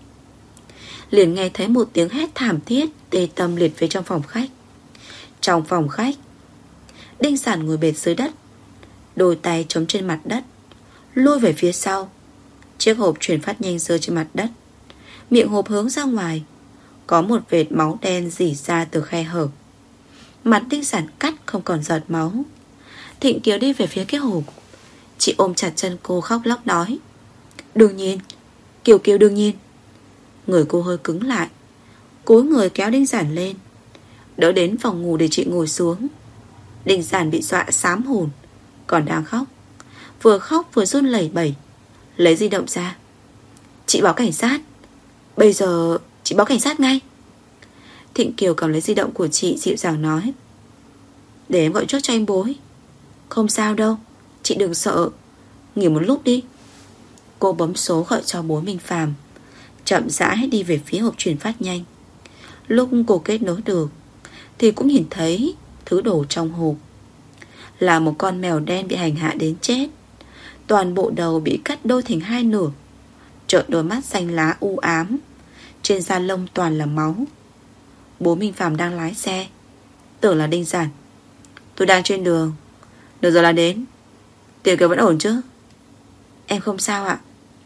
Liền nghe thấy một tiếng hét thảm thiết tê tâm liệt phía trong phòng khách. Trong phòng khách, Đinh Giản ngồi bệt dưới đất, đôi tay chống trên mặt đất, lùi về phía sau. Chiếc hộp chuyển phát nhanh rơi trên mặt đất, miệng hộp hướng ra ngoài, có một vệt máu đen rỉ ra từ khe hở. Mặt Đinh Giản cắt không còn giọt máu. Thịnh Kiều đi về phía cái hộp. Chị ôm chặt chân cô khóc lóc nói, đừng nhìn, Kiều Kiều đừng nhìn. Người cô hơi cứng lại, cúi người kéo Đinh Giản lên, đỡ đến phòng ngủ để chị ngồi xuống. Đinh Giản bị dọa xám hồn, còn đang khóc, vừa khóc vừa run lẩy bẩy, lấy di động ra. Chị báo cảnh sát. Bây giờ chị báo cảnh sát ngay. Thịnh Kiều cầm lấy di động của chị, dịu dàng nói, để em gọi trước cho anh bối. Không sao đâu, chị đừng sợ, nghỉ một lúc đi. Cô bấm số gọi cho bố Minh Phạm, chậm rãi đi về phía hộp chuyển phát nhanh. Lúc cô kết nối được thì cũng nhìn thấy thứ đồ trong hộp là một con mèo đen bị hành hạ đến chết. Toàn bộ đầu bị cắt đôi thành hai nửa, trợn đôi mắt xanh lá u ám, trên da lông toàn là máu. Bố Minh Phạm đang lái xe, tưởng là Đinh Giản. Tôi đang trên đường, được rồi là đến. Tiểu Kiều vẫn ổn chứ? Em không sao ạ.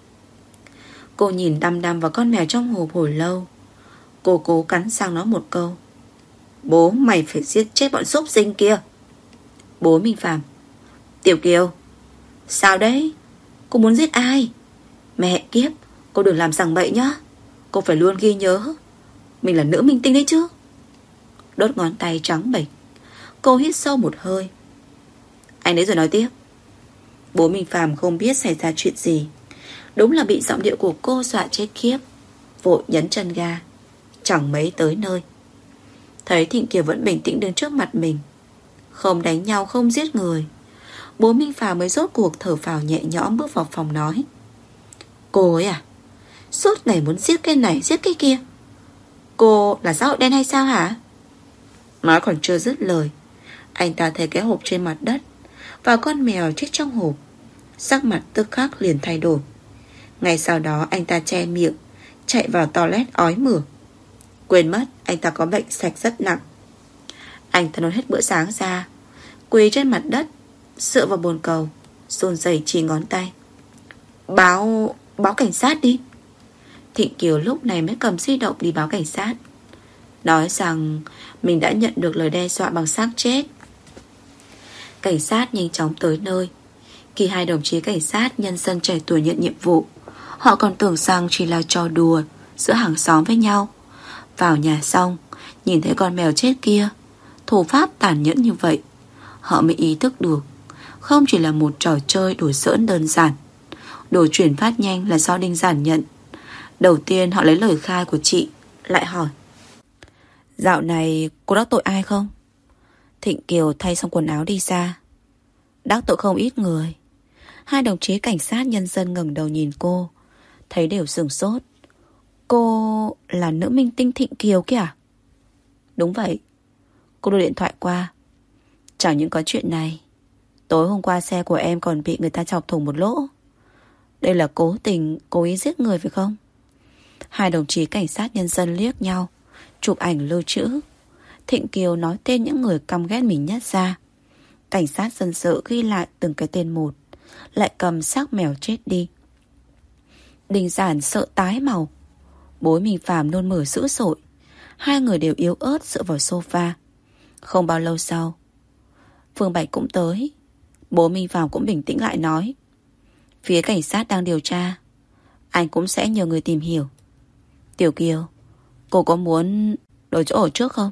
Cô nhìn đăm đăm vào con mèo trong hộp hồi lâu. Cô cố cắn răng nói một câu, bố mày phải giết chết bọn súc sinh kia. Bố Minh Phạm, Tiểu Kiều, sao đấy? Cô muốn giết ai? Mẹ kiếp, cô đừng làm sằng bậy nhá. Cô phải luôn ghi nhớ, mình là nữ minh tinh đấy chứ. Đốt ngón tay trắng bệch. Cô hít sâu một hơi. Anh đấy rồi nói tiếp. Bố Minh Phạm không biết xảy ra chuyện gì, đúng là bị giọng điệu của cô dọa chết khiếp, vội nhấn chân ga, chẳng mấy tới nơi. Thấy Thịnh Kiều vẫn bình tĩnh đứng trước mặt mình, không đánh nhau không giết người, bố Minh Phạm mới rốt cuộc thở phào nhẹ nhõm bước vào phòng nói, cô ấy à, suốt ngày muốn giết cái này giết cái kia. Cô là xã hội đen hay sao hả? Nói còn chưa dứt lời, Anh ta thấy cái hộp trên mặt đất và con mèo chết trong hộp. Sắc mặt tức khắc liền thay đổi. Ngay sau đó anh ta che miệng, chạy vào toilet ói mửa. Quên mất anh ta có bệnh sạch rất nặng. Anh ta nôn hết bữa sáng ra, quỳ trên mặt đất, dựa vào bồn cầu, run rẩy chỉ ngón tay. Báo, báo cảnh sát đi. Thịnh Kiều lúc này mới cầm di động đi báo cảnh sát, nói rằng mình đã nhận được lời đe dọa bằng xác chết. Cảnh sát nhanh chóng tới nơi. Khi hai đồng chí cảnh sát nhân dân trẻ tuổi nhận nhiệm vụ, họ còn tưởng rằng chỉ là trò đùa giữa hàng xóm với nhau. Vào nhà xong, nhìn thấy con mèo chết kia, thủ pháp tàn nhẫn như vậy, họ mới ý thức được không chỉ là một trò chơi đùa giỡn đơn giản. Đồ chuyển phát nhanh là do Đinh Giản nhận. Đầu tiên họ lấy lời khai của chị, lại hỏi: dạo này cô đắc tội ai không? Thịnh Kiều thay xong quần áo đi ra. Đắc tội không ít người. Hai đồng chí cảnh sát nhân dân ngẩng đầu nhìn cô, thấy đều sửng sốt. Cô là nữ minh tinh Thịnh Kiều kia à? Đúng vậy. Cô đưa điện thoại qua. Chẳng những có chuyện này, tối hôm qua xe của em còn bị người ta chọc thủng một lỗ. Đây là cố tình, cố ý giết người phải không? Hai đồng chí cảnh sát nhân dân liếc nhau, chụp ảnh lưu trữ. Thịnh Kiều nói tên những người căm ghét mình nhất ra. Cảnh sát dân sự ghi lại từng cái tên một, lại cầm xác mèo chết đi. Đinh Giản sợ tái màu. Bố Minh Phàm nôn mửa dữ dội. Hai người đều yếu ớt dựa vào sofa. Không bao lâu sau, Phương Bạch cũng tới. Bố Minh Phàm cũng bình tĩnh lại nói: phía cảnh sát đang điều tra, anh cũng sẽ nhờ người tìm hiểu. Tiểu Kiều, cô có muốn đổi chỗ ở trước không?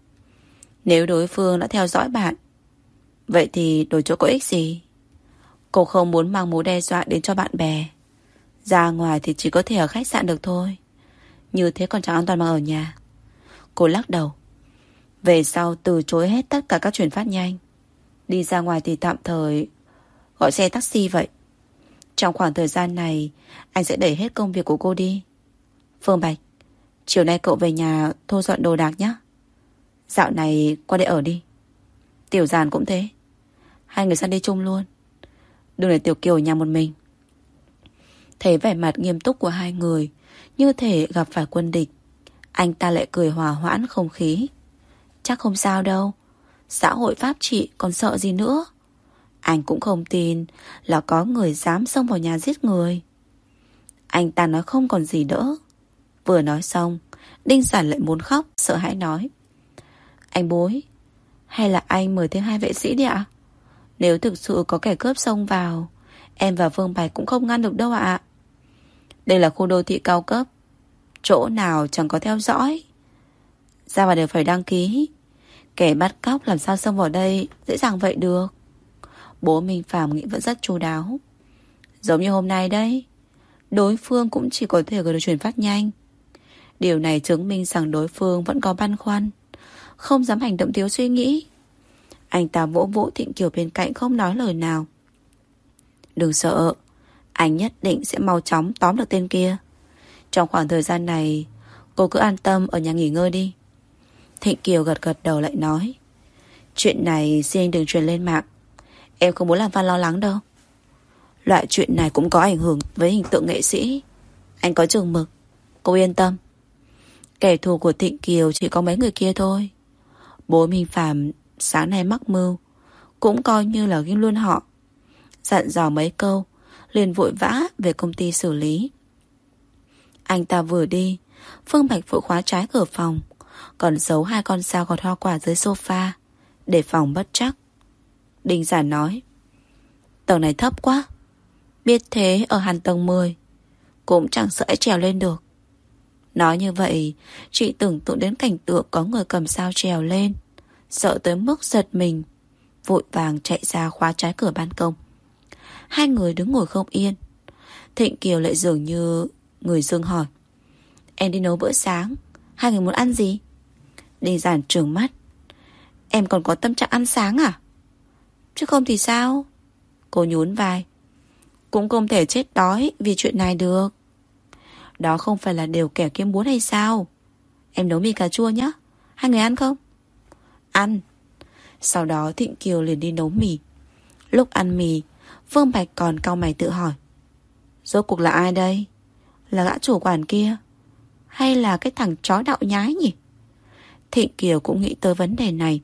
Nếu đối phương đã theo dõi bạn, vậy thì đổi chỗ có ích gì? Cô không muốn mang mối đe dọa đến cho bạn bè. Ra ngoài thì chỉ có thể ở khách sạn được thôi. Như thế còn chẳng an toàn bằng ở nhà. Cô lắc đầu. Về sau từ chối hết tất cả các chuyển phát nhanh. Đi ra ngoài thì tạm thời gọi xe taxi vậy. Trong khoảng thời gian này, anh sẽ đẩy hết công việc của cô đi. Phương Bạch, chiều nay cậu về nhà thu dọn đồ đạc nhé. Dạo này qua đây ở đi. Tiểu Giản cũng thế. Hai người sang đi chung luôn. Đừng để Tiểu Kiều ở nhà một mình. Thấy vẻ mặt nghiêm túc của hai người, như thể gặp phải quân địch, anh ta lại cười hòa hoãn không khí. Chắc không sao đâu. Xã hội pháp trị còn sợ gì nữa. Anh cũng không tin là có người dám xông vào nhà giết người. Anh ta nói không còn gì đỡ. Vừa nói xong, Đinh Giản lại muốn khóc, sợ hãi nói: anh Bối, hay là anh mời thêm hai vệ sĩ đi ạ? Nếu thực sự có kẻ cướp xông vào, em và Phương Bạch cũng không ngăn được đâu ạ. Đây là khu đô thị cao cấp, chỗ nào chẳng có theo dõi, ra vào đều phải đăng ký. Kẻ bắt cóc làm sao xông vào đây dễ dàng vậy được. Bố Minh Phàm nghĩ vẫn rất chu đáo. Giống như hôm nay đấy, đối phương cũng chỉ có thể gửi được chuyển phát nhanh. Điều này chứng minh rằng đối phương vẫn có băn khoăn, không dám hành động thiếu suy nghĩ. Anh ta vỗ vỗ Thịnh Kiều bên cạnh, không nói lời nào. Đừng sợ, anh nhất định sẽ mau chóng tóm được tên kia. Trong khoảng thời gian này, cô cứ an tâm ở nhà nghỉ ngơi đi. Thịnh Kiều gật gật đầu lại nói: chuyện này xin anh đừng truyền lên mạng. Em không muốn làm Văn lo lắng đâu. Loại chuyện này cũng có ảnh hưởng với hình tượng nghệ sĩ. Anh có chừng mực, cô yên tâm. Kẻ thù của Thịnh Kiều chỉ có mấy người kia thôi. Bố Minh Phàm sáng nay mắc mưu, cũng coi như là ghim luôn họ. Dặn dò mấy câu, liền vội vã về công ty xử lý. Anh ta vừa đi, Phương Bạch vội khóa trái cửa phòng, còn giấu hai con dao gọt hoa quả dưới sofa, để phòng bất trắc. Đinh Giản nói: tầng này thấp quá, biết thế ở hẳn tầng mười cũng chẳng sợ trèo lên được. Nói như vậy, chị tưởng tượng đến cảnh tượng có người cầm dao trèo lên, sợ tới mức giật mình, vội vàng chạy ra khóa trái cửa ban công. Hai người đứng ngồi không yên. Thịnh Kiều lại dường như người dưng hỏi: em đi nấu bữa sáng, hai người muốn ăn gì? Đinh Giản trừng mắt: em còn có tâm trạng ăn sáng à? Chứ không thì sao? Cô nhún vai: cũng không thể chết đói vì chuyện này được. Đó không phải là điều kẻ kiếm muốn hay sao? Em nấu mì cà chua nhé, hai người ăn không? Ăn. Sau đó Thịnh Kiều liền đi nấu mì. Lúc ăn mì, Phương Bạch còn cau mày tự hỏi, rốt cuộc là ai đây? Là gã chủ quản kia, hay là cái thằng chó đạo nhái nhỉ? Thịnh Kiều cũng nghĩ tới vấn đề này.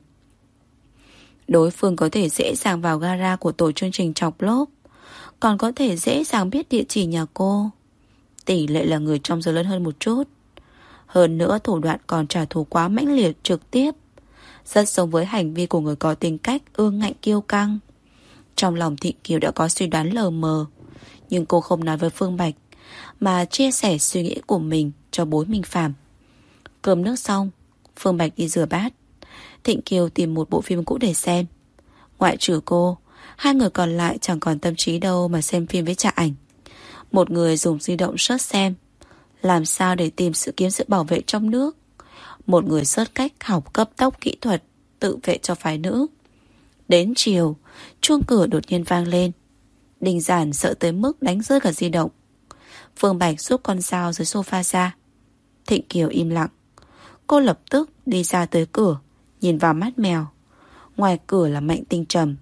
Đối phương có thể dễ dàng vào gara của tổ chương trình chọc lốp, còn có thể dễ dàng biết địa chỉ nhà cô. Tỷ lệ là người trong giới lớn hơn một chút. Hơn nữa thủ đoạn còn trả thù quá mãnh liệt trực tiếp, rất giống với hành vi của người có tính cách ương ngạnh kiêu căng. Trong lòng Thịnh Kiều đã có suy đoán lờ mờ, nhưng cô không nói với Phương Bạch, mà chia sẻ suy nghĩ của mình cho bối Minh Phàm. Cơm nước xong, Phương Bạch đi rửa bát. Thịnh Kiều tìm một bộ phim cũ để xem. Ngoại trừ cô, hai người còn lại chẳng còn tâm trí đâu mà xem phim với Trà Ảnh. Một người dùng di động search xem làm sao để tìm sự kiếm sự bảo vệ trong nước. Một người search cách học cấp tốc kỹ thuật tự vệ cho phái nữ. Đến chiều, chuông cửa đột nhiên vang lên. Đình Giản sợ tới mức đánh rơi cả di động. Phương Bạch rút con dao dưới sofa ra. Thịnh Kiều im lặng. Cô lập tức đi ra tới cửa, nhìn vào mắt mèo. Ngoài cửa là Mạnh Tinh Trầm.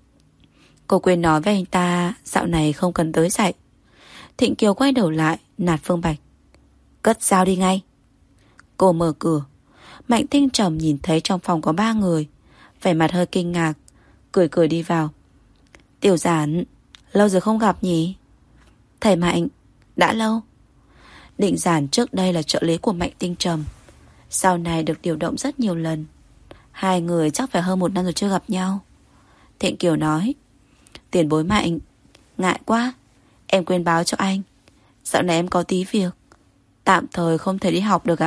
Cô quên nói với anh ta dạo này không cần tới dạy. Thịnh Kiều quay đầu lại nạt Phương Bạch, cất dao đi ngay. Cô mở cửa. Mạnh Tinh Trầm nhìn thấy trong phòng có ba người, vẻ mặt hơi kinh ngạc, cười cười đi vào. Tiểu Giản, lâu rồi không gặp nhỉ? Thầy Mạnh, đã lâu. Định Giản trước đây là trợ lý của Mạnh Tinh Trầm, sau này được điều động rất nhiều lần. Hai người chắc phải hơn một năm rồi chưa gặp nhau. Thịnh Kiều nói, tiền bối Mạnh, ngại quá, em quên báo cho anh, dạo này em có tí việc, tạm thời không thể đi học được ạ.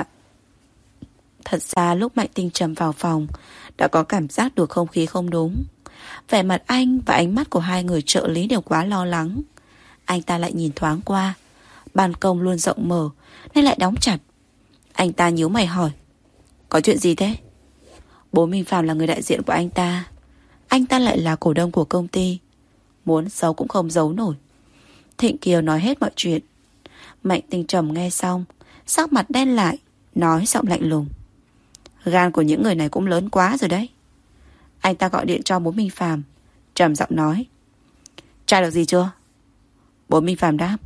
Thật ra lúc Mạnh Tinh Trầm vào phòng đã có cảm giác được không khí không đúng. Vẻ mặt anh và ánh mắt của hai người trợ lý đều quá lo lắng. Anh ta lại nhìn thoáng qua, ban công luôn rộng mở nên lại đóng chặt. Anh ta nhíu mày hỏi, có chuyện gì thế? Bố Minh Phàm là người đại diện của anh ta, anh ta lại là cổ đông của công ty, muốn giấu cũng không giấu nổi. Thịnh Kiều nói hết mọi chuyện. Mạnh Tinh Trầm nghe xong, sắc mặt đen lại, nói giọng lạnh lùng, gan của những người này cũng lớn quá rồi đấy. Anh ta gọi điện cho bố Minh Phàm, trầm giọng nói, tra được gì chưa? Bố Minh Phàm đáp,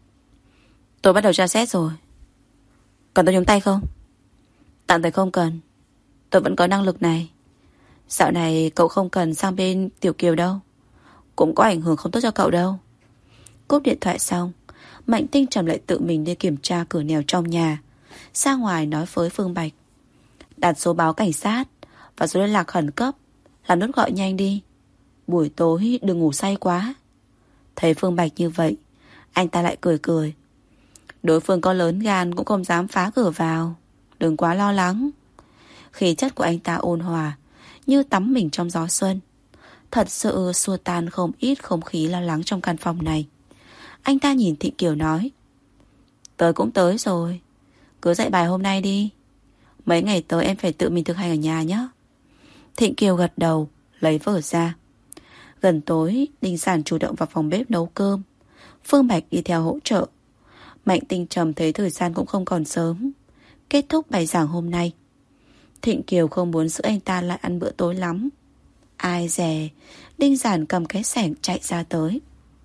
tôi bắt đầu tra xét rồi. Cần tôi nhúng tay không? Tạm thời không cần, tôi vẫn có năng lực này. Dạo này cậu không cần sang bên Tiểu Kiều đâu, cũng có ảnh hưởng không tốt cho cậu đâu. Cúp điện thoại xong, Mạnh Tinh Trầm lại tự mình đi kiểm tra cửa nèo trong nhà. Ra ngoài nói với Phương Bạch, đặt số báo cảnh sát và số liên lạc khẩn cấp, làm nốt gọi nhanh đi, buổi tối đừng ngủ say quá. Thấy Phương Bạch như vậy, anh ta lại cười cười. Đối phương có lớn gan cũng không dám phá cửa vào, đừng quá lo lắng. Khí chất của anh ta ôn hòa, như tắm mình trong gió xuân, thật sự xua tan không ít không khí lo lắng trong căn phòng này. Anh ta nhìn Thịnh Kiều nói, tới cũng tới rồi, cứ dạy bài hôm nay đi, mấy ngày tới em phải tự mình thực hành ở nhà nhé. Thịnh Kiều gật đầu, lấy vở ra. Gần tối, Đinh Giản chủ động vào phòng bếp nấu cơm, Phương Bạch đi theo hỗ trợ. Mạnh Tinh Trầm thấy thời gian cũng không còn sớm, kết thúc bài giảng hôm nay. Thịnh Kiều không muốn giữ anh ta lại ăn bữa tối lắm. Ai dè, Đinh Giản cầm cái xẻng chạy ra tới.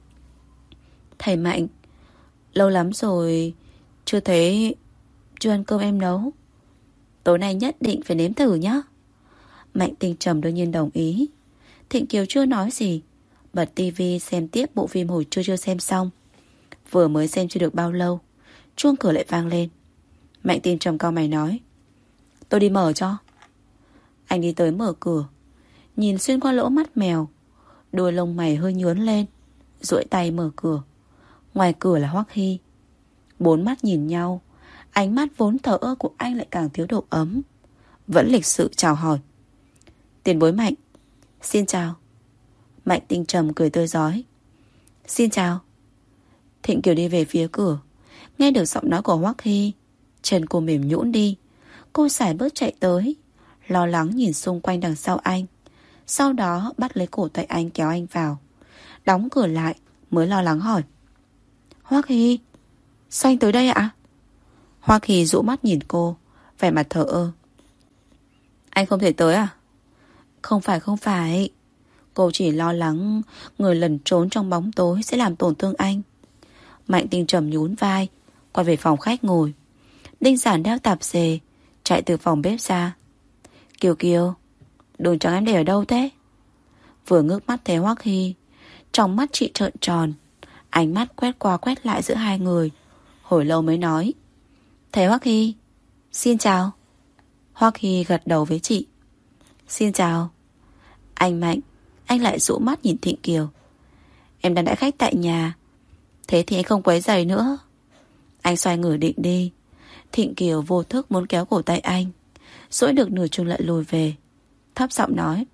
Thầy Mạnh, lâu lắm rồi chưa thấy, chưa ăn cơm em nấu, tối nay nhất định phải nếm thử nhé. Mạnh Tinh Trầm đương nhiên đồng ý. Thịnh Kiều chưa nói gì, bật tivi xem tiếp bộ phim hồi trưa chưa xem xong. Vừa mới xem chưa được bao lâu, chuông cửa lại vang lên. Mạnh Tinh Trầm cau mày nói, tôi đi mở cho. Anh đi tới mở cửa, nhìn xuyên qua lỗ mắt mèo, đuôi lông mày hơi nhướn lên, duỗi tay mở cửa. Ngoài cửa là Hoắc Hy. Bốn mắt nhìn nhau, ánh mắt vốn thờ ơ của anh lại càng thiếu độ ấm. Vẫn lịch sự chào hỏi, tiền bối Mạnh, xin chào. Mạnh Tinh Trầm cười tươi rói, xin chào. Thịnh Kiều đi về phía cửa, nghe được giọng nói của Hoắc Hy, chân cô mềm nhũn đi. Cô sải bước chạy tới, lo lắng nhìn xung quanh đằng sau anh, sau đó bắt lấy cổ tay anh kéo anh vào. Đóng cửa lại mới lo lắng hỏi, Hoắc Hy, sao anh tới đây ạ? Hoắc Hy dụ mắt nhìn cô, vẻ mặt thờ ơ. Anh không thể tới à? Không phải không phải. Cô chỉ lo lắng người lẩn trốn trong bóng tối sẽ làm tổn thương anh. Mạnh Tinh Trầm nhún vai, quay về phòng khách ngồi. Đinh Giản đeo tạp dề, chạy từ phòng bếp ra. Kiều Kiều, đường trắng em để ở đâu thế? Vừa ngước mắt thấy Hoắc Hy, trong mắt chị trợn tròn, ánh mắt quét qua quét lại giữa hai người. Hồi lâu mới nói: Thầy Hoắc Hy, xin chào. Hoắc Hy gật đầu với chị. Xin chào. Anh Mạnh, anh lại dụ mắt nhìn Thịnh Kiều. Em đang đãi khách tại nhà, thế thì anh không quấy rầy nữa. Anh xoay người định đi. Thịnh Kiều vô thức muốn kéo cổ tay anh, dỗi được nửa chừng lại lùi về, thấp giọng nói: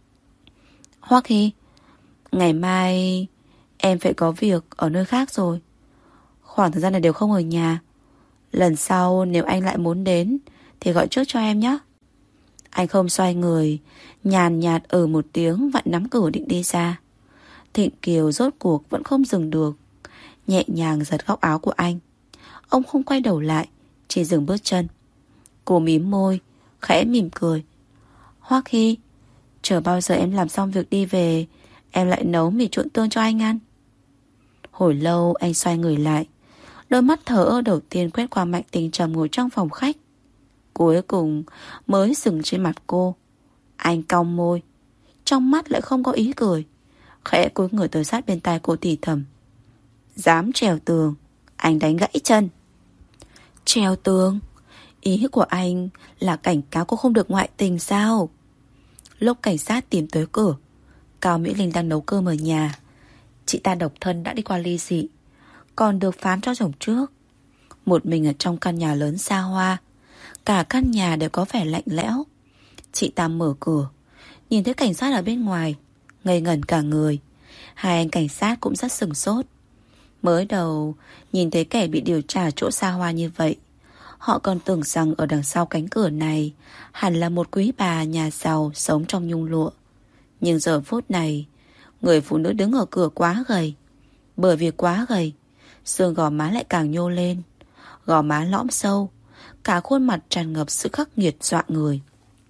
Hoắc Hy, ngày mai em phải có việc ở nơi khác rồi. Khoảng thời gian này đều không ở nhà. Lần sau nếu anh lại muốn đến thì gọi trước cho em nhé. Anh không xoay người, nhàn nhạt ở một tiếng vặn nắm cửa định đi ra. Thịnh Kiều rốt cuộc vẫn không dừng được, nhẹ nhàng giật góc áo của anh. Ông không quay đầu lại, chỉ dừng bước chân. Cô mím môi, khẽ mỉm cười. Hoắc Hy, chờ bao giờ em làm xong việc đi về, em lại nấu mì trộn tương cho anh ăn. Hồi lâu anh xoay người lại, đôi mắt thờ ơ đầu tiên quét qua Mạnh Tinh Trầm ngồi trong phòng khách, cuối cùng mới dừng trên mặt cô. Anh cong môi, trong mắt lại không có ý cười, khẽ cúi người tới sát bên tai cô thì thầm: Dám trèo tường, anh đánh gãy chân. Trèo tường? Ý của anh là cảnh cáo cô không được ngoại tình sao? Lúc cảnh sát tìm tới cửa, Cao Mỹ Linh đang nấu cơm ở nhà. Chị ta độc thân đã đi qua ly dị, còn được phán cho chồng trước. Một mình ở trong căn nhà lớn xa hoa, cả căn nhà đều có vẻ lạnh lẽo. Chị ta mở cửa, nhìn thấy cảnh sát ở bên ngoài, ngây ngẩn cả người. Hai anh cảnh sát cũng rất sửng sốt. Mới đầu nhìn thấy kẻ bị điều tra chỗ xa hoa như vậy, họ còn tưởng rằng ở đằng sau cánh cửa này hẳn là một quý bà nhà giàu sống trong nhung lụa. Nhưng giờ phút này, người phụ nữ đứng ở cửa quá gầy. Bởi vì quá gầy, xương gò má lại càng nhô lên, gò má lõm sâu, cả khuôn mặt tràn ngập sự khắc nghiệt dọa người.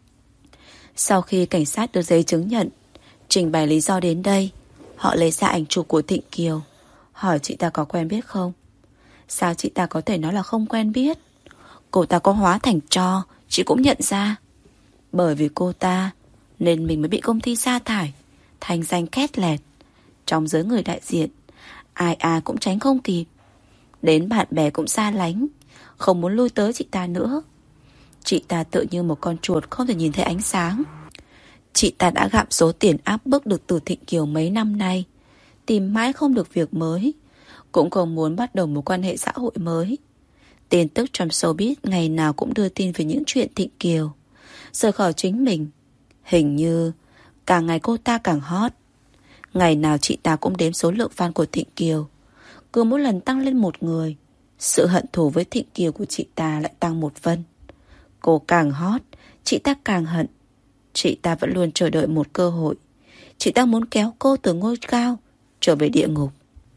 Sau khi cảnh sát đưa giấy chứng nhận, trình bày lý do đến đây, họ lấy ra ảnh chụp của Thịnh Kiều, hỏi chị ta có quen biết không. Sao chị ta có thể nói là không quen biết? Cô ta có hóa thành tro, chị cũng nhận ra. Bởi vì cô ta nên mình mới bị công ty sa thải, thành danh két lẹt. Trong giới người đại diện, ai ai cũng tránh không kịp. Đến bạn bè cũng xa lánh, không muốn lui tới chị ta nữa. Chị ta tựa như một con chuột không thể nhìn thấy ánh sáng. Chị ta đã gặm số tiền áp bức được từ Thịnh Kiều mấy năm nay, tìm mãi không được việc mới, cũng không muốn bắt đầu một quan hệ xã hội mới. Tin tức trong showbiz ngày nào cũng đưa tin về những chuyện Thịnh Kiều rời khỏi chính mình. Hình như càng ngày cô ta càng hot. Ngày nào chị ta cũng đếm số lượng fan của Thịnh Kiều. Cứ mỗi lần tăng lên một người, sự hận thù với Thịnh Kiều của chị ta lại tăng một phân. Cô càng hot, chị ta càng hận. Chị ta vẫn luôn chờ đợi một cơ hội. Chị ta muốn kéo cô từ ngôi cao trở về địa ngục,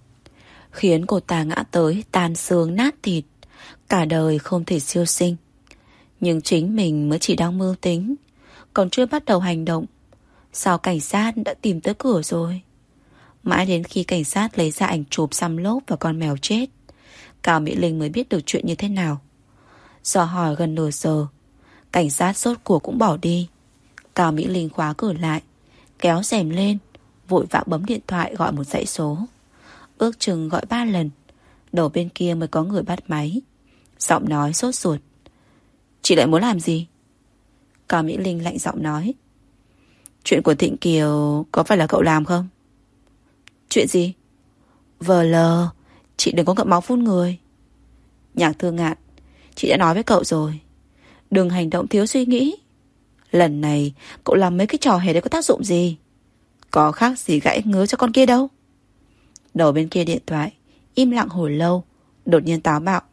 khiến cô ta ngã tới tan xương nát thịt, cả đời không thể siêu sinh. Nhưng chính mình mới chỉ đang mưu tính, còn chưa bắt đầu hành động, sao cảnh sát đã tìm tới cửa rồi? Mãi đến khi cảnh sát lấy ra ảnh chụp xăm lốp và con mèo chết, Cao Mỹ Linh mới biết được chuyện như thế nào. Dò hỏi gần nửa giờ, cảnh sát rốt cuộc cũng bỏ đi. Cao Mỹ Linh khóa cửa lại, kéo rèm lên, vội vã bấm điện thoại gọi một dãy số. Ước chừng gọi ba lần, đầu bên kia mới có người bắt máy. Giọng nói sốt ruột: Chị lại muốn làm gì? Cao Mỹ Linh lạnh giọng nói: Chuyện của Thịnh Kiều có phải là cậu làm không? Chuyện gì? Vờ lờ, chị đừng có ngậm máu phun người. Nhạc Thương Ngạn, chị đã nói với cậu rồi, đừng hành động thiếu suy nghĩ. Lần này cậu làm mấy cái trò hề đấy có tác dụng gì? Có khác gì gãy ngứa cho con kia đâu. Đầu bên kia điện thoại im lặng hồi lâu, đột nhiên táo bạo: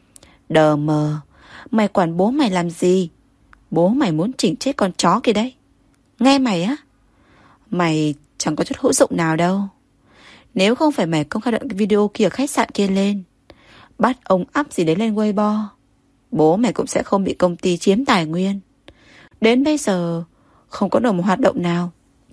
Đờ mờ, mày quản bố mày làm gì? Bố mày muốn chỉnh chết con chó kia đấy. Nghe mày á, mày chẳng có chút hữu dụng nào đâu. Nếu không phải mày công khai đoạn video kia ở khách sạn kia lên, bắt ông up gì đấy lên Weibo, bố mày cũng sẽ không bị công ty chiếm tài nguyên. Đến bây giờ không có được một hoạt động nào.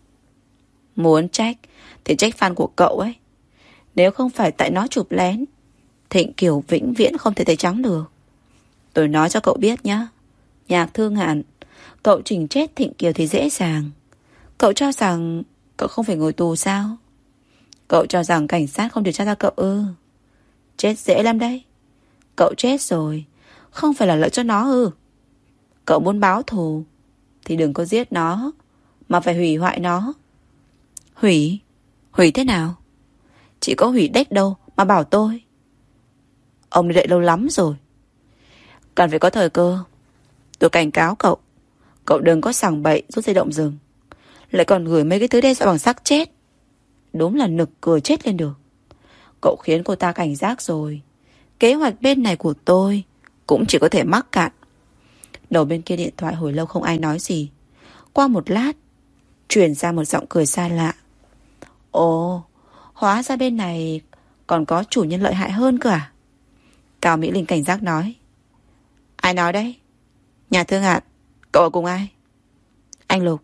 Muốn trách thì trách fan của cậu ấy. Nếu không phải tại nó chụp lén, Thịnh Kiều vĩnh viễn không thể tẩy trắng được. Tôi nói cho cậu biết nhé, Nhạc Thương Ngạn, cậu chỉnh chết Thịnh Kiều thì dễ dàng. Cậu cho rằng cậu không phải ngồi tù sao? Cậu cho rằng cảnh sát không điều tra ra cậu ư? Chết dễ lắm đấy. Cậu chết rồi, không phải là lợi cho nó ư? Cậu muốn báo thù thì đừng có giết nó, mà phải hủy hoại nó. Hủy? Hủy thế nào? Chỉ có hủy đếch đâu mà bảo tôi. Ông đi đợi lâu lắm rồi. Cần phải có thời cơ. Tôi cảnh cáo cậu, cậu đừng có sảng bậy rút dây động rừng, lại còn gửi mấy cái thứ đe dọa bằng xác chết. Đúng là nực cười chết lên được. Cậu khiến cô ta cảnh giác rồi. Kế hoạch bên này của tôi cũng chỉ có thể mắc cạn. Đầu bên kia điện thoại hồi lâu không ai nói gì. Qua một lát, truyền ra một giọng cười xa lạ. Ồ, hóa ra bên này còn có chủ nhân lợi hại hơn cơ à? Cao Mỹ Linh cảnh giác nói. Ai nói đấy? Nhà Thương Ngạn, cậu ở cùng ai? Anh Lục.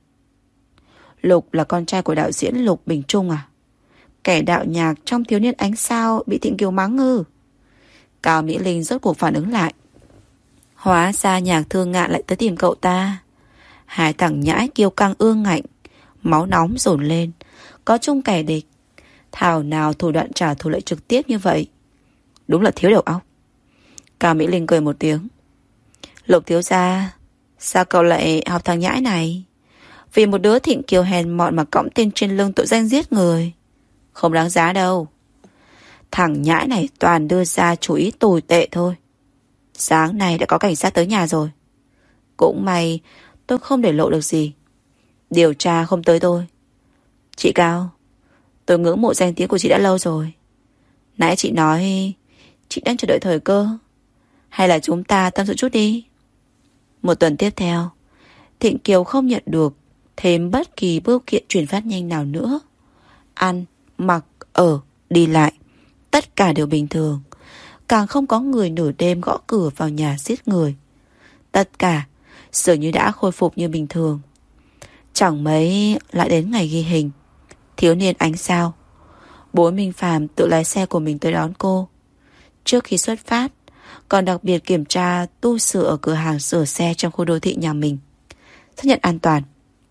Lục là con trai của đạo diễn Lục Bình Trung à? Kẻ đạo nhạc trong Thiếu niên ánh sao bị Thịnh Kiều mắng ư? Cao Mỹ Linh rốt cuộc phản ứng lại. Hóa ra Nhạc Thương Ngạn lại tới tìm cậu ta. Hai thằng nhãi kiêu căng ương ngạnh, máu nóng dồn lên, có chung kẻ địch. Thảo nào thủ đoạn trả thù lại trực tiếp như vậy. Đúng là thiếu đầu óc. Cao Mỹ Linh cười một tiếng. Lục thiếu gia, sao cậu lại học thằng nhãi này? Vì một đứa Thịnh Kiều hèn mọn mà cõng tên trên lưng tội danh giết người. Không đáng giá đâu. Thằng nhãi này toàn đưa ra chủ ý tồi tệ thôi. Sáng nay đã có cảnh sát tới nhà rồi. Cũng may tôi không để lộ được gì. Điều tra không tới tôi. Chị Cao, tôi ngưỡng mộ danh tiếng của chị đã lâu rồi. Nãy chị nói chị đang chờ đợi thời cơ. Hay là chúng ta tâm sự chút đi. Một tuần tiếp theo, Thịnh Kiều không nhận được thêm bất kỳ bưu kiện chuyển phát nhanh nào nữa. Ăn, mặc, ở, đi lại, tất cả đều bình thường. Càng không có người nửa đêm gõ cửa vào nhà giết người. Tất cả dường như đã khôi phục như bình thường. Chẳng mấy lại đến ngày ghi hình. Thiếu niên ánh sao. Bố Minh Phàm tự lái xe của mình tới đón cô. Trước khi xuất phát, còn đặc biệt kiểm tra tu sửa ở cửa hàng sửa xe trong khu đô thị nhà mình, xác nhận an toàn.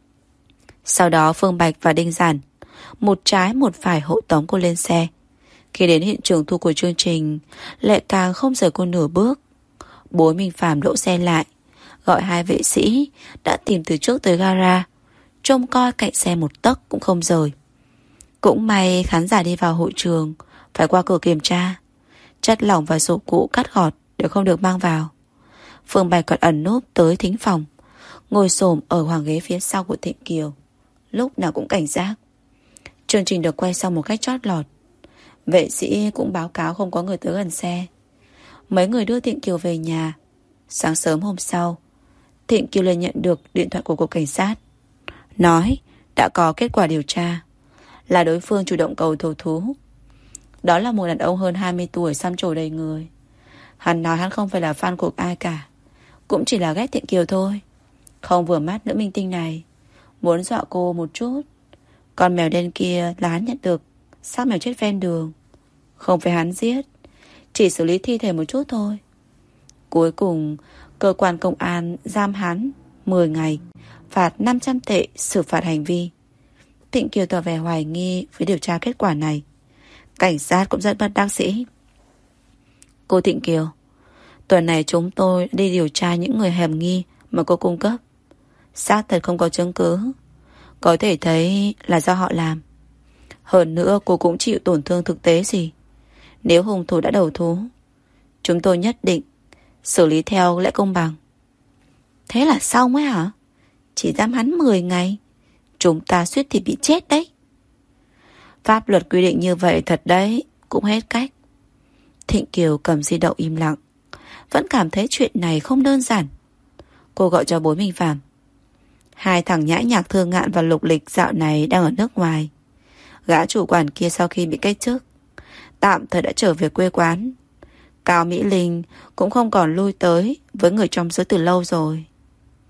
Sau đó Phương Bạch và Đinh Giản một trái một phải hộ tống cô lên xe. Khi đến hiện trường thu của chương trình, lại càng không rời cô nửa bước. Bố Minh Phàm đỗ xe lại, gọi hai vệ sĩ đã tìm từ trước tới gara, trông coi cạnh xe một tấc cũng không rời. Cũng may khán giả đi vào hội trường phải qua cửa kiểm tra. Chất lỏng và dụng cụ cắt gọt đều không được mang vào. Phương Bạch còn ẩn núp tới thính phòng, ngồi xổm ở hoàng ghế phía sau của Thịnh Kiều, lúc nào cũng cảnh giác. Chương trình được quay xong một cách chót lọt. Vệ sĩ cũng báo cáo không có người tới gần xe. Mấy người đưa Thịnh Kiều về nhà. Sáng sớm hôm sau, Thịnh Kiều liền nhận được điện thoại của cục cảnh sát, nói đã có kết quả điều tra, là đối phương chủ động cầu thầu thú. Đó là một đàn ông hơn hai mươi tuổi, xăm trổ đầy người. Hắn nói hắn không phải là fan của ai cả, cũng chỉ là ghét Thịnh Kiều thôi. Không vừa mắt nữ minh tinh này, muốn dọa cô một chút. Con mèo đen kia là hắn nhận được xác mèo chết ven đường. Không phải hắn giết, chỉ xử lý thi thể một chút thôi. Cuối cùng cơ quan công an giam hắn mười ngày, phạt năm trăm tệ, xử phạt hành vi. Thịnh Kiều tỏ vẻ hoài nghi với điều tra kết quả này. Cảnh sát cũng rất bất đắc dĩ. Cô Thịnh Kiều, tuần này chúng tôi đi điều tra những người hiểm nghi mà cô cung cấp. Xác thật không có chứng cứ, có thể thấy là do họ làm. Hơn nữa cô cũng chịu tổn thương thực tế gì. Nếu hung thủ đã đầu thú, chúng tôi nhất định xử lý theo lẽ công bằng. Thế là xong ấy hả? Chỉ giam hắn mười ngày, chúng ta suýt thì bị chết đấy. Pháp luật quy định như vậy thật đấy, cũng hết cách. Thịnh Kiều cầm di động im lặng, vẫn cảm thấy chuyện này không đơn giản. Cô gọi cho bố Minh Phàm. Hai thằng nhãi Nhạc Thương Ngạn và Lục Lịch dạo này đang ở nước ngoài. Gã chủ quản kia sau khi bị cách chức, tạm thời đã trở về quê quán. Cao Mỹ Linh cũng không còn lui tới với người trong giới từ lâu rồi.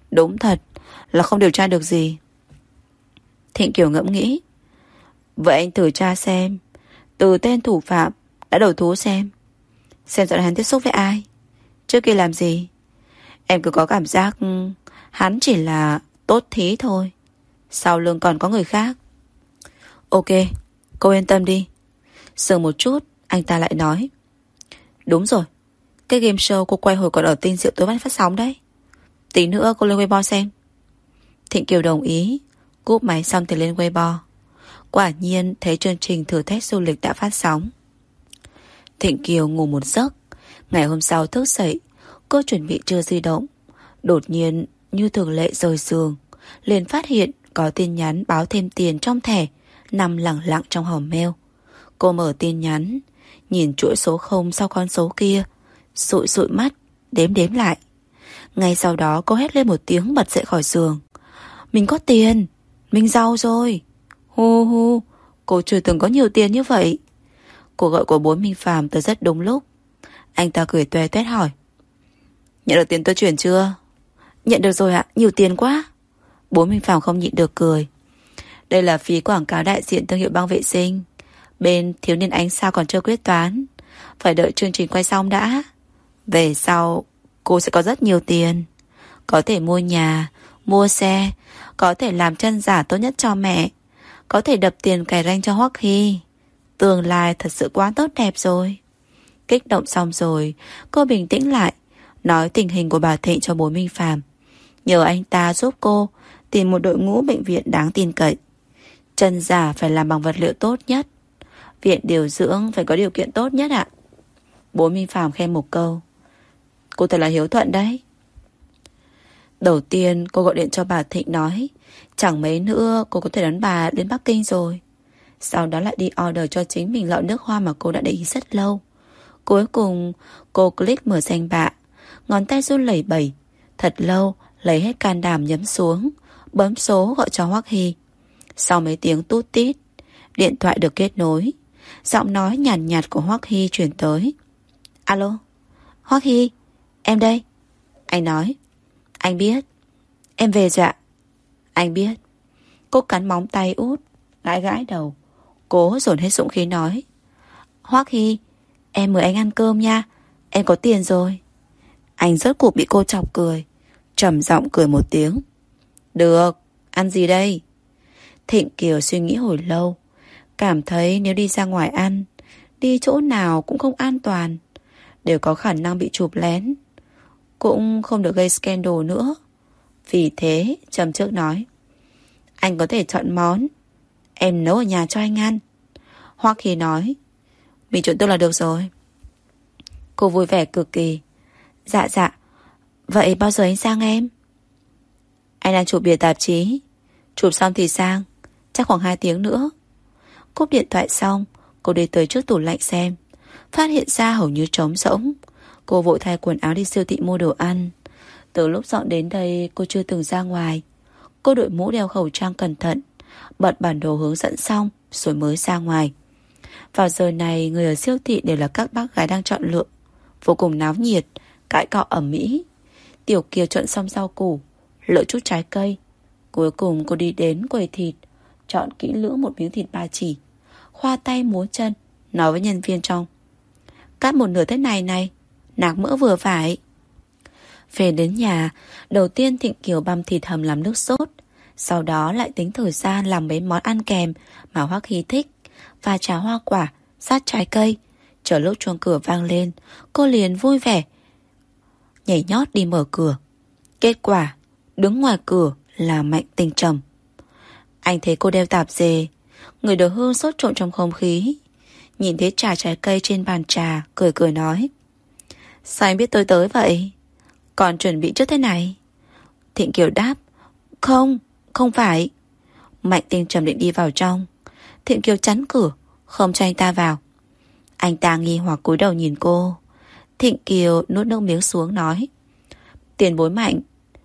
Đúng thật là không điều tra được gì. Thịnh Kiều ngẫm nghĩ. Vậy anh thử tra xem, từ tên thủ phạm đã đầu thú xem Xem dạo này hắn tiếp xúc với ai, trước kia làm gì. Em cứ có cảm giác hắn chỉ là tốt thí thôi, sau lưng còn có người khác. Ok, cô yên tâm đi. Dừng một chút, anh ta lại nói. Đúng rồi, cái game show cô quay hồi còn ở Tinh Diệu tối văn phát sóng đấy. Tí nữa cô lên Weibo xem. Thịnh Kiều đồng ý. Cúp máy xong thì lên Weibo. Quả nhiên thấy chương trình thử thách du lịch đã phát sóng. Thịnh Kiều ngủ một giấc. Ngày hôm sau thức dậy, cô chuẩn bị chưa di động, đột nhiên như thường lệ rời giường, liền phát hiện có tin nhắn báo thêm tiền trong thẻ nằm lẳng lặng trong hòm mail. Cô mở tin nhắn, nhìn chuỗi số không sau con số kia, sụi sụi mắt đếm đếm lại. Ngay sau đó cô hét lên một tiếng bật dậy khỏi giường. Mình có tiền, mình giàu rồi. Hu hu, cô chưa từng có nhiều tiền như vậy. Cuộc gọi của bố Minh Phàm tới rất đúng lúc. Anh ta cười toe toét hỏi. Nhận được tiền tôi chuyển chưa? Nhận được rồi ạ, nhiều tiền quá. Bố Minh Phàm không nhịn được cười. Đây là phí quảng cáo đại diện thương hiệu băng vệ sinh. Bên thiếu niên ánh sao còn chưa quyết toán, phải đợi chương trình quay xong đã. Về sau cô sẽ có rất nhiều tiền, có thể mua nhà, mua xe, có thể làm chân giả tốt nhất cho mẹ, có thể đập tiền cày ranh cho Hoắc Hy. Tương lai thật sự quá tốt đẹp rồi. Kích động xong rồi, cô bình tĩnh lại, nói tình hình của bà Thịnh cho bố Minh Phàm, nhờ anh ta giúp cô tìm một đội ngũ bệnh viện đáng tin cậy. Chân giả phải làm bằng vật liệu tốt nhất, viện điều dưỡng phải có điều kiện tốt nhất ạ. Bố Minh Phàm khen một câu. Cô thật là hiếu thuận đấy. Đầu tiên cô gọi điện cho bà Thịnh nói chẳng mấy nữa cô có thể đón bà đến Bắc Kinh rồi. Sau đó lại đi order cho chính mình lọ nước hoa mà cô đã để ý rất lâu. Cuối cùng cô click mở danh bạ, ngón tay run lẩy bẩy thật lâu, lấy hết can đảm nhấn xuống, bấm số gọi cho Hoắc Hy. Sau mấy tiếng tút tít, điện thoại được kết nối. Giọng nói nhàn nhạt, nhạt của Hoắc Hy truyền tới. Alo, Hoắc Hy, em đây. Anh nói. Anh biết. Em về rồi ạ. Anh biết. Cô cắn móng tay út, gãi gãi đầu, cố dồn hết dũng khí nói. Hoắc Hy, em mời anh ăn cơm nha, em có tiền rồi. Anh rốt cuộc bị cô chọc cười, trầm giọng cười một tiếng. Được, ăn gì đây? Thịnh Kiều suy nghĩ hồi lâu, cảm thấy nếu đi ra ngoài ăn, đi chỗ nào cũng không an toàn, đều có khả năng bị chụp lén, cũng không được gây scandal nữa. Vì thế trầm trước nói. Anh có thể chọn món, em nấu ở nhà cho anh ăn. Hoắc Hy nói. Mình chuẩn tôi là được rồi. Cô vui vẻ cực kỳ. Dạ dạ. Vậy bao giờ anh sang em? Anh đang chụp bìa tạp chí, chụp xong thì sang, chắc khoảng hai tiếng nữa. Cúp điện thoại xong, cô đi tới trước tủ lạnh xem, phát hiện ra hầu như trống rỗng. Cô vội thay quần áo đi siêu thị mua đồ ăn. Từ lúc dọn đến đây cô chưa từng ra ngoài. Cô đội mũ đeo khẩu trang cẩn thận, bật bản đồ hướng dẫn xong rồi mới ra ngoài. Vào giờ này người ở siêu thị đều là các bác gái đang chọn lựa, vô cùng náo nhiệt, cãi cọ ầm ĩ. Tiểu Kiều chọn xong rau củ, lựa chút trái cây. Cuối cùng cô đi đến quầy thịt, chọn kỹ lưỡng một miếng thịt ba chỉ, khoa tay múa chân, nói với nhân viên trong. Cắt một nửa thế này này, nạc mỡ vừa phải. Về đến nhà, đầu tiên Thịnh Kiều băm thịt hầm làm nước sốt, sau đó lại tính thời gian làm mấy món ăn kèm mà Hoắc Hy thích, và trà hoa quả, sát trái cây. Chờ lúc chuông cửa vang lên, cô liền vui vẻ nhảy nhót đi mở cửa. Kết quả, đứng ngoài cửa là Mạnh Tinh Trầm. Anh thấy cô đeo tạp dề, người đầu hương sốt trộn trong không khí. Nhìn thấy trà trái cây trên bàn trà, cười cười nói. Sao anh biết tôi tới vậy? Còn chuẩn bị trước thế này? Thịnh Kiều đáp. Không, không phải. Mạnh Tinh Trầm định đi vào trong. Thịnh Kiều chắn cửa, không cho anh ta vào. Anh ta nghi hoặc cúi đầu nhìn cô. Thịnh Kiều nuốt nước miếng xuống nói. Tiền bối Mạnh,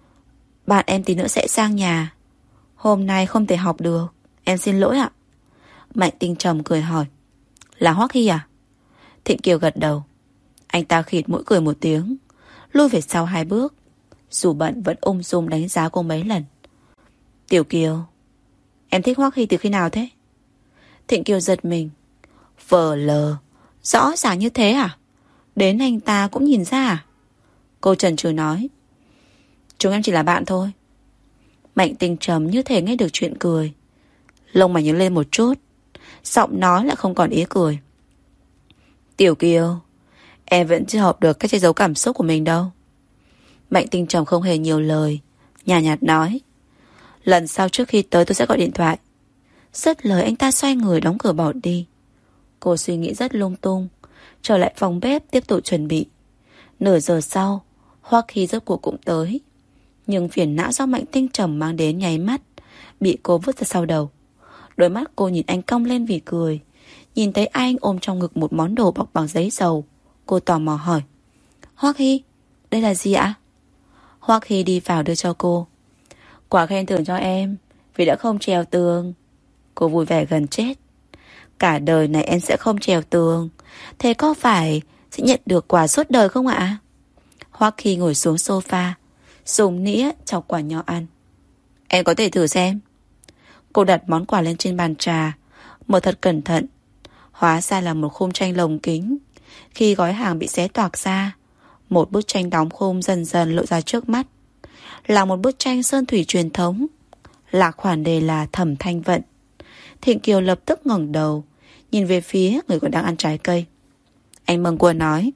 bạn em tí nữa sẽ sang nhà, hôm nay không thể học được, em xin lỗi ạ. Mạnh Tinh Trầm cười hỏi. Là Hoắc Hy à? Thịnh Kiều gật đầu. Anh ta khịt mũi cười một tiếng, lui về sau hai bước. Dù bận vẫn ung dung đánh giá cô mấy lần. Tiểu Kiều, em thích Hoắc Hy từ khi nào thế? Thịnh Kiều giật mình. Vờ lờ, rõ ràng như thế à? Đến anh ta cũng nhìn ra à? Cô chần chừ nói. Chúng em chỉ là bạn thôi. Mạnh Tinh trầm như thể nghe được chuyện cười. Lông mày nhướng lên một chút, giọng nói lại không còn ý cười. Tiểu Kiều, em vẫn chưa học được cách che giấu cảm xúc của mình đâu. Mạnh Tinh trầm không hề nhiều lời, nhàn nhạt nói. Lần sau trước khi tới tôi sẽ gọi điện thoại. Dứt lời anh ta xoay người đóng cửa bỏ đi. Cô suy nghĩ rất lung tung, trở lại phòng bếp tiếp tục chuẩn bị. Nửa giờ sau, Hoắc Hy rốt cuộc cũng tới. Nhưng phiền não do Mạnh Tinh trầm mang đến nháy mắt bị cô vứt ra sau đầu. Đôi mắt cô nhìn anh cong lên vì cười. Nhìn thấy anh ôm trong ngực một món đồ bọc bằng giấy dầu, cô tò mò hỏi. Hoắc Hy, đây là gì ạ? Hoắc Hy đi vào đưa cho cô. Quả khen thưởng cho em vì đã không trèo tường. Cô vui vẻ gần chết. Cả đời này em sẽ không trèo tường, thế có phải sẽ nhận được quà suốt đời không ạ? Hoắc Hy ngồi xuống sofa, dùng nĩa chọc quả nho ăn. Em có thể thử xem. Cô đặt món quà lên trên bàn trà, mở thật cẩn thận. Hóa ra là một khung tranh lồng kính. Khi gói hàng bị xé toạc ra, một bức tranh đóng khung dần dần lộ ra trước mắt. Là một bức tranh sơn thủy truyền thống. Lạc khoản đề là Thẩm Thanh Vận. Thịnh Kiều lập tức ngẩng đầu, nhìn về phía người còn đang ăn trái cây. Anh mừng cô nói.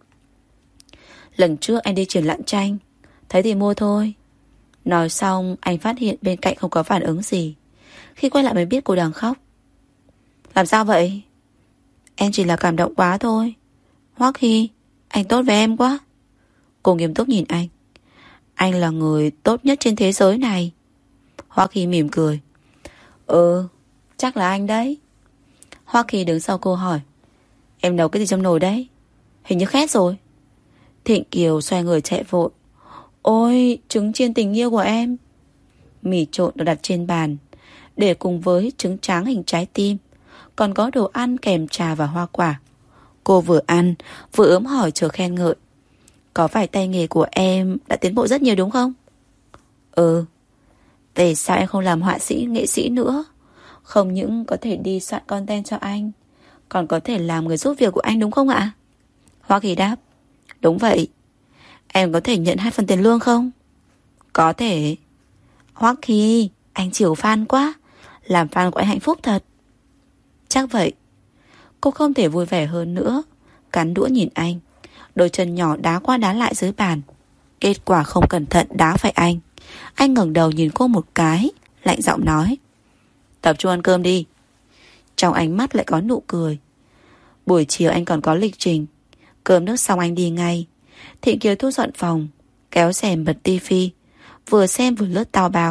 Lần trước anh đi triển lãm tranh, thấy thì mua thôi. Nói xong anh phát hiện bên cạnh không có phản ứng gì. Khi quay lại mới biết cô đang khóc. Làm sao vậy? Em chỉ là cảm động quá thôi. Hoắc Hy, anh tốt với em quá. Cô nghiêm túc nhìn anh. Anh là người tốt nhất trên thế giới này. Hoắc Hy mỉm cười. Ừ, chắc là anh đấy. Hoắc Hy đứng sau cô hỏi. Em nấu cái gì trong nồi đấy? Hình như khét rồi. Thịnh Kiều xoay người chạy vội. Ôi, trứng chiên tình yêu của em. Mì trộn được đặt trên bàn, để cùng với trứng tráng hình trái tim. Còn có đồ ăn kèm trà và hoa quả. Cô vừa ăn vừa ớm hỏi chờ khen ngợi. Có phải tay nghề của em đã tiến bộ rất nhiều đúng không? Ừ. Về sao em không làm họa sĩ, nghệ sĩ nữa? Không những có thể đi soạn content cho anh, còn có thể làm người giúp việc của anh đúng không ạ? Hoa Kỳ đáp. Đúng vậy. Em có thể nhận hai phần tiền lương không? Có thể. Hoa Kỳ, anh chiều fan quá. Làm fan của anh hạnh phúc thật. Chắc vậy. Cô không thể vui vẻ hơn nữa, cắn đũa nhìn anh. Đôi chân nhỏ đá qua đá lại dưới bàn. Kết quả không cẩn thận đá phải anh. Anh ngẩng đầu nhìn cô một cái, lạnh giọng nói. Tập trung ăn cơm đi. Trong ánh mắt lại có nụ cười. Buổi chiều anh còn có lịch trình. Cơm nước xong anh đi ngay. Thịnh Kiều thu dọn phòng, kéo rèm bật tivi, vừa xem vừa lướt tao bao.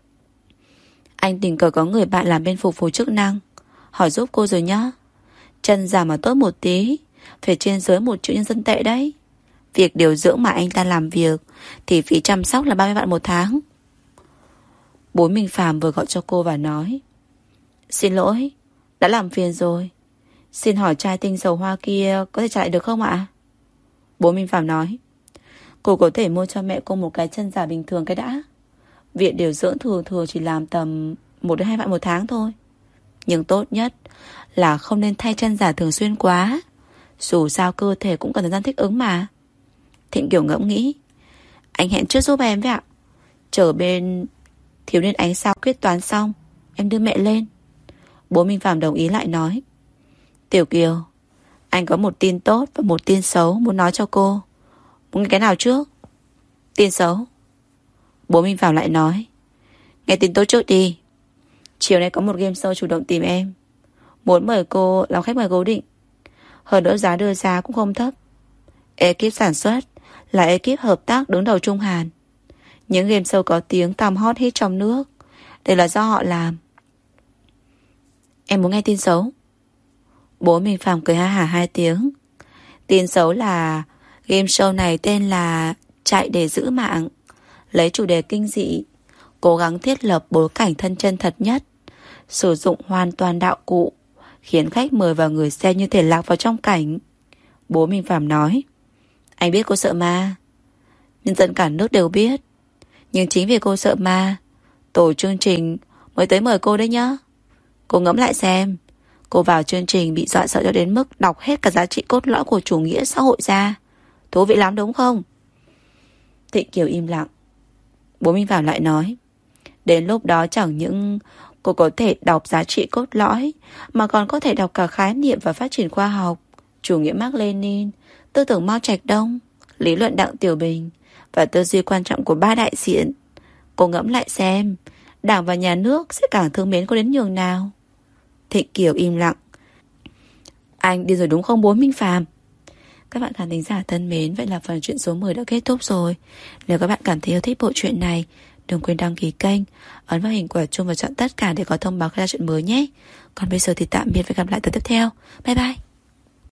Anh tình cờ có người bạn làm bên phục vụ chức năng, hỏi giúp cô rồi nhá. Chân giảm mà tốt một tí, phải trên dưới một triệu nhân dân tệ đấy. Việc điều dưỡng mà anh ta làm việc thì phí chăm sóc là ba mươi vạn một tháng. Bố Minh Phạm vừa gọi cho cô và nói. Xin lỗi, đã làm phiền rồi. Xin hỏi chai tinh dầu hoa kia có thể trả lại được không ạ? Bố Minh Phạm nói. Cô có thể mua cho mẹ cô một cái chân giả bình thường cái đã. Viện điều dưỡng thường thường chỉ làm tầm một đến hai vạn một tháng thôi. Nhưng tốt nhất là không nên thay chân giả thường xuyên quá. Dù sao cơ thể cũng cần thời gian thích ứng mà. Thịnh Kiều ngẫm nghĩ. Anh hẹn trước giúp em vậy ạ. Chờ bên thiếu niên ánh sao quyết toán xong, em đưa mẹ lên. Bố Minh Phạm đồng ý lại nói. Tiểu Kiều, anh có một tin tốt và một tin xấu muốn nói cho cô. Muốn nghe cái nào trước? Tin xấu. Bố Minh Phạm lại nói. Nghe tin tốt trước đi. Chiều nay có một game show chủ động tìm em, muốn mời cô làm khách mời cố định. Hơn nữa giá đưa ra cũng không thấp. Ekip sản xuất là ekip hợp tác đứng đầu Trung Hàn. Những game show có tiếng tăm hot hit trong nước đều là do họ làm. Em muốn nghe tin xấu? Bố Minh Phạm cười ha hả hai tiếng. Tin xấu là game show này tên là Chạy để giữ mạng, lấy chủ đề kinh dị, cố gắng thiết lập bối cảnh thân chân thật nhất, sử dụng hoàn toàn đạo cụ, khiến khách mời và người xem như thể lạc vào trong cảnh. Bố Minh Phạm nói. Anh biết cô sợ ma, nhân dân cả nước đều biết. Nhưng chính vì cô sợ ma, tổ chương trình mới tới mời cô đấy nhá. Cô ngẫm lại xem, cô vào chương trình bị dọa sợ cho đến mức đọc hết cả giá trị cốt lõi của chủ nghĩa xã hội ra. Thú vị lắm đúng không? Thịnh Kiều im lặng. Bố Minh Phạm lại nói, đến lúc đó chẳng những cô có thể đọc giá trị cốt lõi, mà còn có thể đọc cả khái niệm và phát triển khoa học, chủ nghĩa Mác Lênin, tư tưởng Mao Trạch Đông, lý luận Đặng Tiểu Bình và tư duy quan trọng của ba đại diện. Cô ngẫm lại xem, Đảng và nhà nước sẽ càng thương mến cô đến nhường nào. Thịnh Kiều im lặng. Anh đi rồi đúng không bố Minh Phạm? Các bạn khán thính giả thân mến, vậy là phần chuyện số mười đã kết thúc rồi. Nếu các bạn cảm thấy yêu thích bộ truyện này, đừng quên đăng ký kênh, ấn vào hình quả chuông và chọn tất cả để có thông báo khi ra chuyện mới nhé. Còn bây giờ thì tạm biệt và gặp lại tập tiếp theo. Bye bye.